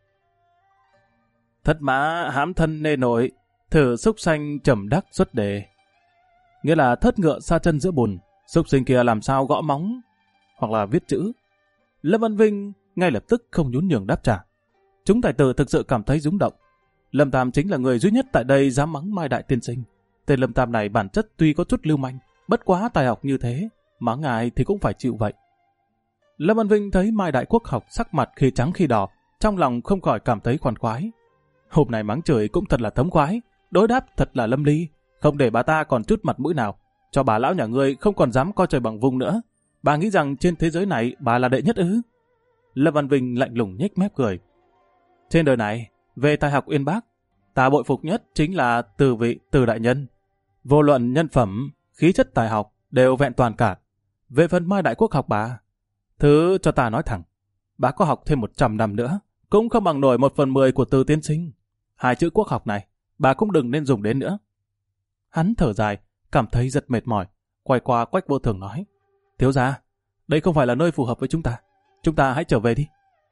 Thất mã hãm thân nê nổi, thử súc sanh trầm đắc xuất đề. Nghĩa là thất ngựa sa chân giữa bùn, súc sinh kia làm sao gõ móng, hoặc là viết chữ. Lâm Văn Vinh ngay lập tức không nhún nhường đáp trả. Chúng tài tử thực sự cảm thấy rúng động. Lâm Tam chính là người duy nhất tại đây dám mắng Mai Đại tiên sinh. Tên Lâm Tam này bản chất tuy có chút lưu manh, bất quá tài học như thế, mắng ngài thì cũng phải chịu vậy. Lâm Văn Vinh thấy Mai Đại Quốc học sắc mặt khi trắng khi đỏ, trong lòng không khỏi cảm thấy khoan khoái. Hôm nay mắng chửi cũng thật là thống khoái, đối đáp thật là lâm ly, không để bà ta còn chút mặt mũi nào, cho bà lão nhà ngươi không còn dám coi trời bằng vung nữa. Bà nghĩ rằng trên thế giới này bà là đệ nhất ư? Lâm Văn Vinh lạnh lùng nhếch mép cười. Trên đời này, về tài học uyên bác, ta bội phục nhất chính là Từ vị Từ đại nhân. Vô luận nhân phẩm, khí chất tài học đều vẹn toàn cả. Về phần Mai Đại Quốc học bà, thứ cho ta nói thẳng, bà có học thêm 100 năm nữa, cũng không bằng nổi 1/10 của Từ tiên sinh. 2 chữ quốc học này, bà cũng đừng nên dùng đến nữa. Hắn thở dài, cảm thấy rất mệt mỏi, quay qua Quách Vô Thường nói: Thiếu gia, đây không phải là nơi phù hợp với chúng ta hãy trở về đi.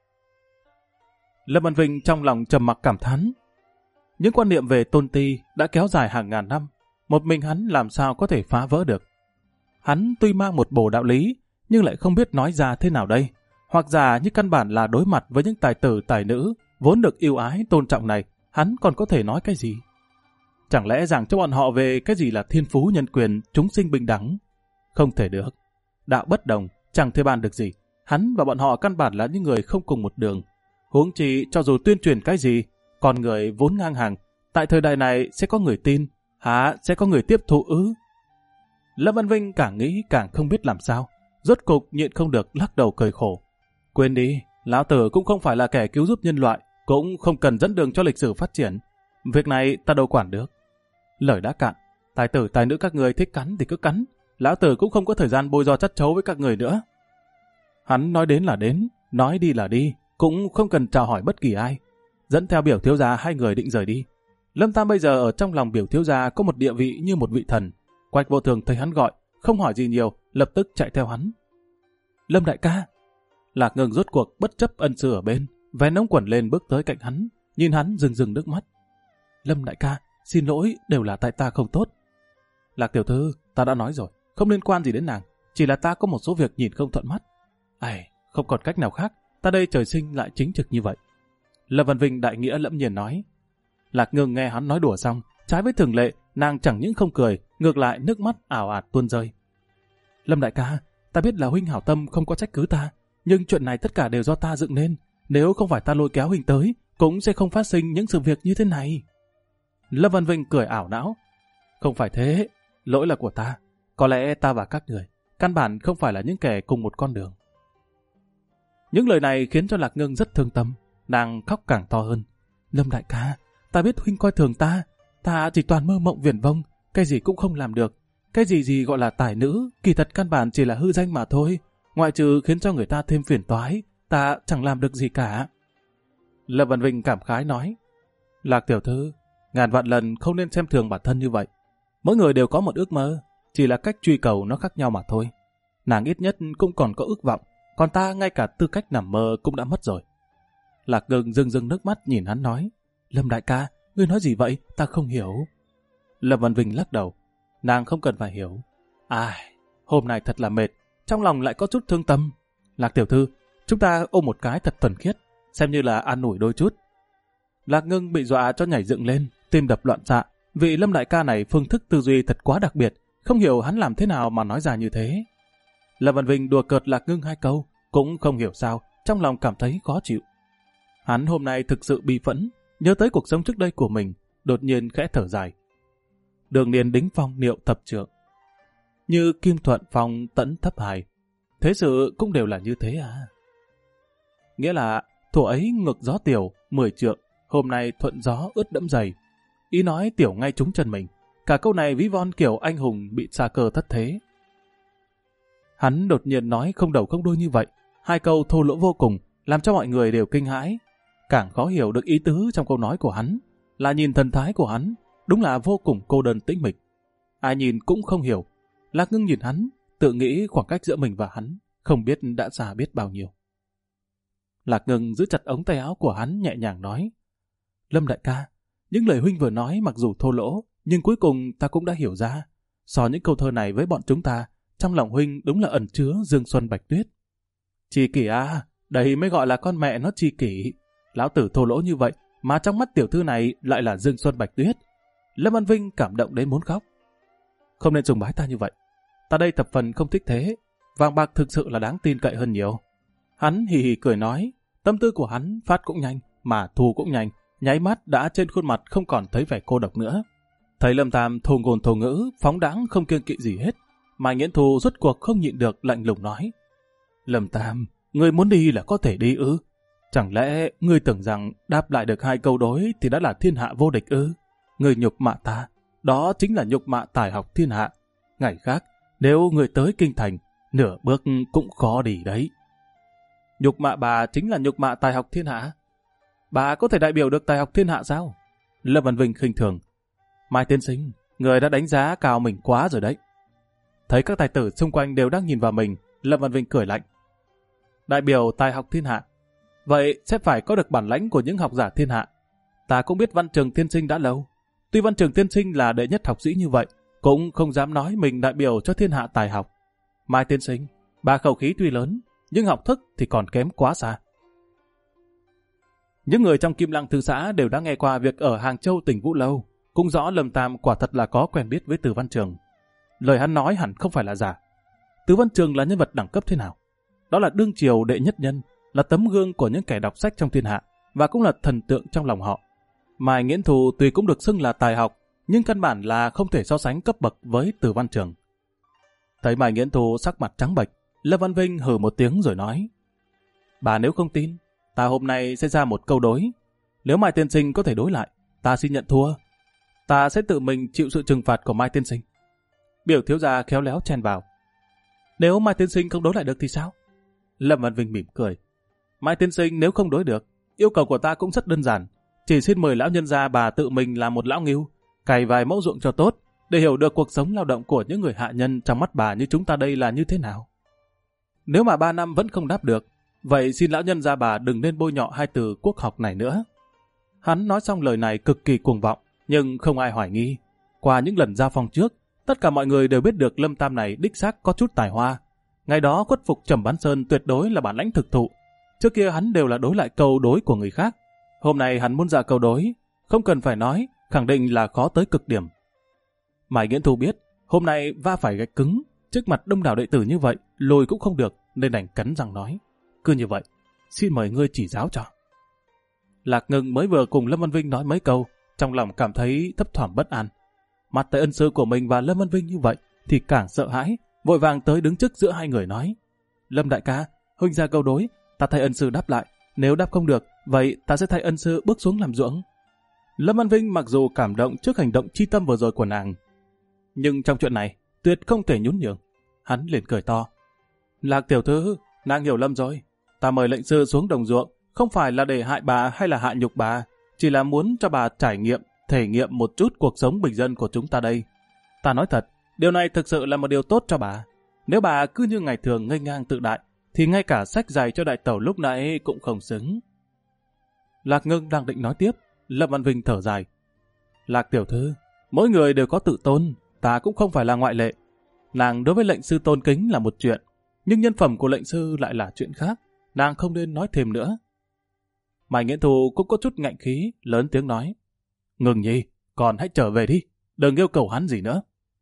Lâm Văn Vinh trong lòng trầm mặc cảm thán. Những quan niệm về tôn ti đã kéo dài hàng ngàn năm, một mình hắn làm sao có thể phá vỡ được. Hắn tuy mang một bổ đạo lý, nhưng lại không biết nói ra thế nào đây. Hoặc giả như căn bản là đối mặt với những tài tử tài nữ vốn được yêu ái tôn trọng này, hắn còn có thể nói cái gì? Chẳng lẽ giảng cho bọn họ về cái gì là thiên phú nhân quyền, chúng sinh bình đẳng? Không thể được. Đạo bất đồng, chẳng thể bàn được gì. Hắn và bọn họ căn bản là những người không cùng một đường. Huống chi cho dù tuyên truyền cái gì, con người vốn ngang hàng, tại thời đại này sẽ có người tin, hả sẽ có người tiếp thụ ư? Lâm Văn Vinh càng nghĩ càng không biết làm sao, rốt cục nhịn không được lắc đầu cười khổ. Quên đi, lão tử cũng không phải là kẻ cứu giúp nhân loại, cũng không cần dẫn đường cho lịch sử phát triển. Việc này ta đâu quản được. Lời đã cạn, tài tử tài nữ các người thích cắn thì cứ cắn, lão tử cũng không có thời gian bôi do chất chấu với các người nữa. Hắn nói đến là đến, nói đi là đi, cũng không cần chào hỏi bất kỳ ai. Dẫn theo Biểu thiếu gia hai người định rời đi. Lâm Tam bây giờ ở trong lòng Biểu thiếu gia có một địa vị như một vị thần. Quách Vô Thường thấy hắn gọi, không hỏi gì nhiều, lập tức chạy theo hắn. Lâm đại ca! Lạc Ngưng rốt cuộc bất chấp ân sư ở bên, vén ống quần lên bước tới cạnh hắn, nhìn hắn rưng rưng nước mắt. Lâm đại ca, xin lỗi, đều là tại ta không tốt. Lạc tiểu thư, ta đã nói rồi, không liên quan gì đến nàng, chỉ là ta có một số việc nhìn không thuận mắt. Ai, không còn cách nào khác, ta đây trời sinh lại chính trực như vậy. Lâm Văn Vinh đại nghĩa lẫm nhiên nói. Lạc Ngưng nghe hắn nói đùa xong, trái với thường lệ, nàng chẳng những không cười, ngược lại nước mắt ảo ạt tuôn rơi. Lâm đại ca, ta biết là huynh hảo tâm không có trách cứ ta, nhưng chuyện này tất cả đều do ta dựng nên. Nếu không phải ta lôi kéo huynh tới, cũng sẽ không phát sinh những sự việc như thế này. Lâm Văn Vinh cười ảo não. Không phải thế, lỗi là của ta. Có lẽ ta và các người, căn bản không phải là những kẻ cùng một con đường. Những lời này khiến cho Lạc Ngưng rất thương tâm, nàng khóc càng to hơn. Lâm đại ca, ta biết huynh coi thường ta, ta chỉ toàn mơ mộng viển vông, cái gì cũng không làm được. Cái gì gọi là tài nữ, kỳ thật căn bản chỉ là hư danh mà thôi. Ngoại trừ khiến cho người ta thêm phiền toái, ta chẳng làm được gì cả. Lâm Văn Vinh cảm khái nói. Lạc tiểu thư, ngàn vạn lần không nên xem thường bản thân như vậy. Mỗi người đều có một ước mơ, chỉ là cách truy cầu nó khác nhau mà thôi. Nàng ít nhất cũng còn có ước vọng, còn ta ngay cả tư cách nằm mơ cũng đã mất rồi. Lạc Ngưng rưng rưng nước mắt nhìn hắn nói. Lâm đại ca, ngươi nói gì vậy? Ta không hiểu. Lâm Văn Vinh lắc đầu. Nàng không cần phải hiểu. Ai, hôm nay thật là mệt, trong lòng lại có chút thương tâm. Lạc tiểu thư, chúng ta ôm một cái thật thuần khiết, xem như là an ủi đôi chút. Lạc Ngưng bị dọa cho nhảy dựng lên, tim đập loạn xạ. Vị Lâm đại ca này phương thức tư duy thật quá đặc biệt, không hiểu hắn làm thế nào mà nói ra như thế. Lâm Văn Vinh đùa cợt Lạc Ngưng 2 câu, cũng không hiểu sao, trong lòng cảm thấy khó chịu. Hắn hôm nay thực sự bi phẫn, nhớ tới cuộc sống trước đây của mình, đột nhiên khẽ thở dài. Đường niên đính phong niệu thập trượng, như kim thuận phong tẫn thấp hài, thế sự cũng đều là như thế à. Nghĩa là thuở ấy ngược gió tiểu 10 trượng, hôm nay thuận gió ướt đẫm dày. Ý nói tiểu ngay trúng chân mình, cả câu này ví von kiểu anh hùng bị sa cơ thất thế. Hắn đột nhiên nói không đầu không đuôi như vậy, 2 câu thô lỗ vô cùng, làm cho mọi người đều kinh hãi. Càng khó hiểu được ý tứ trong câu nói của hắn, là nhìn thần thái của hắn, đúng là vô cùng cô đơn tĩnh mịch. Ai nhìn cũng không hiểu. Lạc Ngưng nhìn hắn, tự nghĩ khoảng cách giữa mình và hắn, không biết đã xa biết bao nhiêu. Lạc Ngưng giữ chặt ống tay áo của hắn nhẹ nhàng nói. Lâm đại ca, những lời huynh vừa nói mặc dù thô lỗ, nhưng cuối cùng ta cũng đã hiểu ra. So những câu thơ này với bọn chúng ta, trong lòng huynh đúng là ẩn chứa dương xuân bạch tuyết. Tri kỷ à, đây mới gọi là con mẹ nó tri kỷ. Lão tử thô lỗ như vậy, mà trong mắt tiểu thư này lại là dương xuân bạch tuyết. Lâm Văn Vinh cảm động đến muốn khóc. Không nên sùng bái ta như vậy. Ta đây thập phần không thích thế. Vàng bạc thực sự là đáng tin cậy hơn nhiều. Hắn hì hì cười nói, tâm tư của hắn phát cũng nhanh, mà thu cũng nhanh, nháy mắt đã trên khuôn mặt không còn thấy vẻ cô độc nữa. Thấy Lâm Tam thô ngôn thô ngữ, phóng đãng không kiêng kỵ gì hết. Mai Nghiễn Thu rốt cuộc không nhịn được lạnh lùng nói. Lâm Tam, ngươi muốn đi là có thể đi ư? Chẳng lẽ ngươi tưởng rằng đáp lại được 2 câu đối thì đã là thiên hạ vô địch ư? Ngươi nhục mạ ta, đó chính là nhục mạ tài học thiên hạ. Ngày khác, nếu ngươi tới kinh thành, nửa bước cũng khó đi đấy. Nhục mạ bà chính là nhục mạ tài học thiên hạ. Bà có thể đại biểu được tài học thiên hạ sao? Lâm Văn Vinh khinh thường. Mai tiên sinh, người đã đánh giá cao mình quá rồi đấy. Thấy các tài tử xung quanh đều đang nhìn vào mình, Lâm Văn Vinh cười lạnh. Đại biểu tài học thiên hạ. Vậy sẽ phải có được bản lãnh của những học giả thiên hạ. Ta cũng biết Văn Trường tiên sinh đã lâu. Tuy Văn Trường tiên sinh là đệ nhất học sĩ như vậy, cũng không dám nói mình đại biểu cho thiên hạ tài học. Mai tiên sinh, bà khẩu khí tuy lớn, nhưng học thức thì còn kém quá xa. Những người trong Kim Lăng Thư xã đều đã nghe qua việc ở Hàng Châu tỉnh Vũ Lâu, cũng rõ Lâm Tam quả thật là có quen biết với Từ Văn Trường. Lời hắn nói hẳn không phải là giả. Từ Văn Trường là nhân vật đẳng cấp thế nào? Đó là đương triều đệ nhất nhân, là tấm gương của những kẻ đọc sách trong thiên hạ, và cũng là thần tượng trong lòng họ. Mai Nghiễn Thu tuy cũng được xưng là tài học, nhưng căn bản là không thể so sánh cấp bậc với Từ Văn Trường. Thấy Mai Nghiễn Thu sắc mặt trắng bệch, Lâm Văn Vinh hừ một tiếng rồi nói: Bà nếu không tin, ta hôm nay sẽ ra một câu đối. Nếu Mai tiên sinh có thể đối lại, ta xin nhận thua. Ta sẽ tự mình chịu sự trừng phạt của Mai tiên sinh. Biểu thiếu gia khéo léo chen vào: Nếu Mai tiên sinh không đối lại được thì sao? Lâm Văn Vinh mỉm cười: Mai tiên sinh nếu không đối được, yêu cầu của ta cũng rất đơn giản. Chỉ xin mời lão nhân gia bà tự mình làm một lão ngưu, cày vài mẫu ruộng cho tốt, để hiểu được cuộc sống lao động của những người hạ nhân trong mắt bà như chúng ta đây là như thế nào. Nếu mà 3 năm vẫn không đáp được, vậy xin lão nhân gia bà đừng nên bôi nhọ hai từ quốc học này nữa. Hắn nói xong lời này cực kỳ cuồng vọng, nhưng không ai hoài nghi. Qua những lần giao phong trước, tất cả mọi người đều biết được Lâm Tam này đích xác có chút tài hoa. Ngày đó khuất phục Trầm Bán Sơn tuyệt đối là bản lãnh thực thụ. Trước kia hắn đều là đối lại câu đối của người khác. Hôm nay hắn muốn ra câu đối, không cần phải nói, khẳng định là khó tới cực điểm. Mai Nghiễn Thu biết, hôm nay va phải gạch cứng, trước mặt đông đảo đệ tử như vậy, lùi cũng không được, nên đành cắn răng nói. Cứ như vậy, xin mời ngươi chỉ giáo cho. Lạc Ngưng mới vừa cùng Lâm Văn Vinh nói mấy câu, trong lòng cảm thấy thấp thỏm bất an. Mặt thấy ân sư của mình và Lâm Văn Vinh như vậy, thì càng sợ hãi, vội vàng tới đứng trước giữa hai người nói. Lâm đại ca, huynh ra câu đối, ta thay ân sư đáp lại. Nếu đáp không được, vậy ta sẽ thay ân sư bước xuống làm ruộng. Lâm Văn Vinh mặc dù cảm động trước hành động chi tâm vừa rồi của nàng, nhưng trong chuyện này, tuyệt không thể nhún nhường. Hắn liền cười to. Lạc tiểu thư, nàng hiểu lầm rồi. Ta mời lệnh sư xuống đồng ruộng, không phải là để hại bà hay là hạ nhục bà, chỉ là muốn cho bà trải nghiệm, thể nghiệm một chút cuộc sống bình dân của chúng ta đây. Ta nói thật, điều này thực sự là một điều tốt cho bà. Nếu bà cứ như ngày thường ngây ngang tự đại, thì ngay cả sách dạy cho đại tẩu lúc nãy cũng không xứng. Lạc Ngưng đang định nói tiếp, Lâm Văn Vinh thở dài. Lạc tiểu thư, mỗi người đều có tự tôn, ta cũng không phải là ngoại lệ. Nàng đối với lệnh sư tôn kính là một chuyện, nhưng nhân phẩm của lệnh sư lại là chuyện khác, nàng không nên nói thêm nữa. Mai Nghiễn Thu cũng có chút ngạnh khí, lớn tiếng nói. Ngừng nhi, còn hãy trở về đi, đừng yêu cầu hắn gì nữa.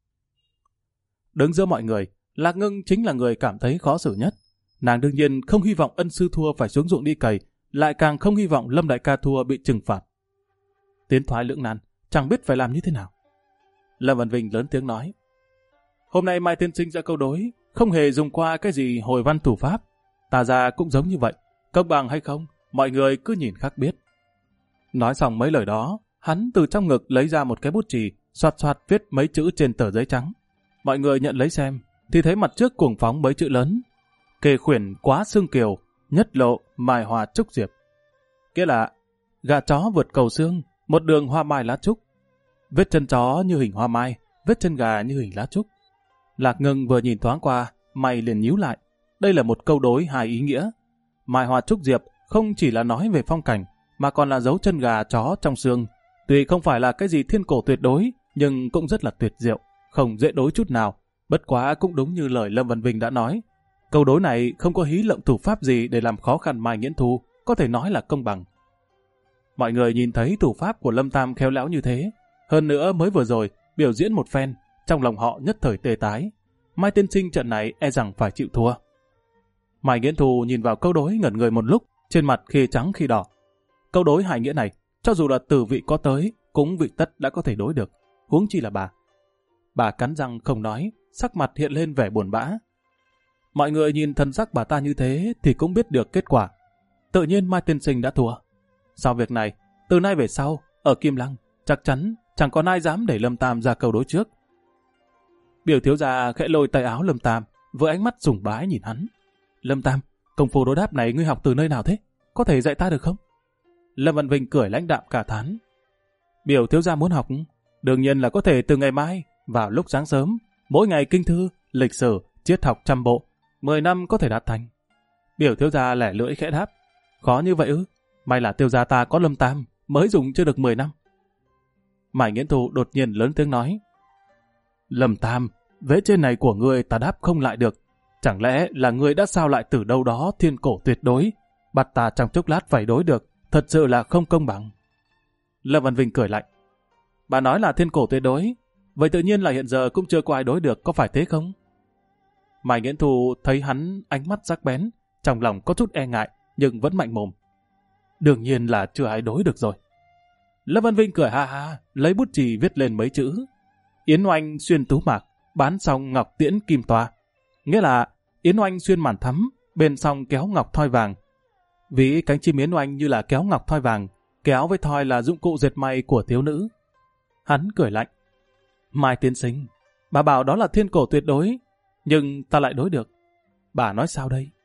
Đứng giữa mọi người, Lạc Ngưng chính là người cảm thấy khó xử nhất. Nàng đương nhiên không hy vọng ân sư thua phải xuống ruộng đi cày, lại càng không hy vọng Lâm đại ca thua bị trừng phạt. Tiến thoái lưỡng nan, chẳng biết phải làm như thế nào. Lâm Văn Vinh lớn tiếng nói. Hôm nay Mai tiên sinh ra câu đối, không hề dùng qua cái gì hồi văn thủ pháp. Ta ra cũng giống như vậy, công bằng hay không, mọi người cứ nhìn khác biết. Nói xong mấy lời đó, hắn từ trong ngực lấy ra một cái bút chì, xoạt xoạt viết mấy chữ trên tờ giấy trắng. Mọi người nhận lấy xem, thì thấy mặt trước cuồng phóng mấy chữ lớn. Kề khuyển quá xương kiều, nhất lộ mai hoa trúc diệp. Nghĩa là gà chó vượt cầu xương, một đường hoa mai lá trúc. Vết chân chó như hình hoa mai, vết chân gà như hình lá trúc. Lạc Ngưng vừa nhìn thoáng qua, mày liền nhíu lại. Đây là một câu đối hài ý nghĩa. Mai hoa trúc diệp không chỉ là nói về phong cảnh, mà còn là dấu chân gà chó trong xương. Tuy không phải là cái gì thiên cổ tuyệt đối, nhưng cũng rất là tuyệt diệu, không dễ đối chút nào. Bất quá cũng đúng như lời Lâm Văn Vinh đã nói. Câu đối này không có hí lộng thủ pháp gì để làm khó khăn Mai Nghiễn Thu, có thể nói là công bằng. Mọi người nhìn thấy thủ pháp của Lâm Tam khéo léo như thế, hơn nữa mới vừa rồi biểu diễn một phen, trong lòng họ nhất thời tê tái. Mai tiên sinh trận này e rằng phải chịu thua. Mai Nghiễn Thu nhìn vào câu đối ngẩn người một lúc, trên mặt khi trắng khi đỏ. Câu đối hài nghĩa này, cho dù là từ vị có tới, cũng vị tất đã có thể đối được, huống chi là bà. Bà cắn răng không nói, sắc mặt hiện lên vẻ buồn bã. Mọi người nhìn thân sắc bà ta như thế thì cũng biết được kết quả. Tự nhiên Mai tiên sinh đã thua. Sau việc này, từ nay về sau, ở Kim Lăng, chắc chắn chẳng còn ai dám để Lâm Tam ra câu đối trước. Biểu thiếu gia khẽ lôi tay áo Lâm Tam, với ánh mắt sùng bái nhìn hắn. Lâm Tam, công phu đối đáp này ngươi học từ nơi nào thế? Có thể dạy ta được không? Lâm Văn Vinh cười lãnh đạm cả thán. Biểu thiếu gia muốn học, đương nhiên là có thể từ ngày mai, vào lúc sáng sớm, mỗi ngày kinh thư, lịch sử, triết học 100 bộ, 10 năm có thể đạt thành. Biểu thiếu gia lẻ lưỡi khẽ đáp. Khó như vậy ư? May là tiêu gia ta có Lâm Tam, mới dùng chưa được 10 năm. Mai Nghiễn Thu đột nhiên lớn tiếng nói. Lâm Tam, vế trên này của ngươi ta đáp không lại được. Chẳng lẽ là ngươi đã sao lại từ đâu đó thiên cổ tuyệt đối, bắt ta trong chốc lát phải đối được, thật sự là không công bằng. Lâm Văn Vinh cười lạnh. Bà nói là thiên cổ tuyệt đối, vậy tự nhiên là hiện giờ cũng chưa có ai đối được, có phải thế không? Mai Nghiễn Thu thấy hắn ánh mắt sắc bén, trong lòng có chút e ngại, nhưng vẫn mạnh mồm. Đương nhiên là chưa ai đối được rồi. Lâm Văn Vinh cười ha ha, lấy bút chì viết lên mấy chữ. Yến oanh xuyên tú mạc, bán xong ngọc tiễn kim toa. Nghĩa là yến oanh xuyên màn thắm, bên xong kéo ngọc thoi vàng. Vì cánh chim yến oanh như là kéo ngọc thoi vàng, kéo với thoi là dụng cụ dệt may của thiếu nữ. Hắn cười lạnh. Mai tiên sinh, bà bảo đó là thiên cổ tuyệt đối, nhưng ta lại đối được. Bà nói sao đây?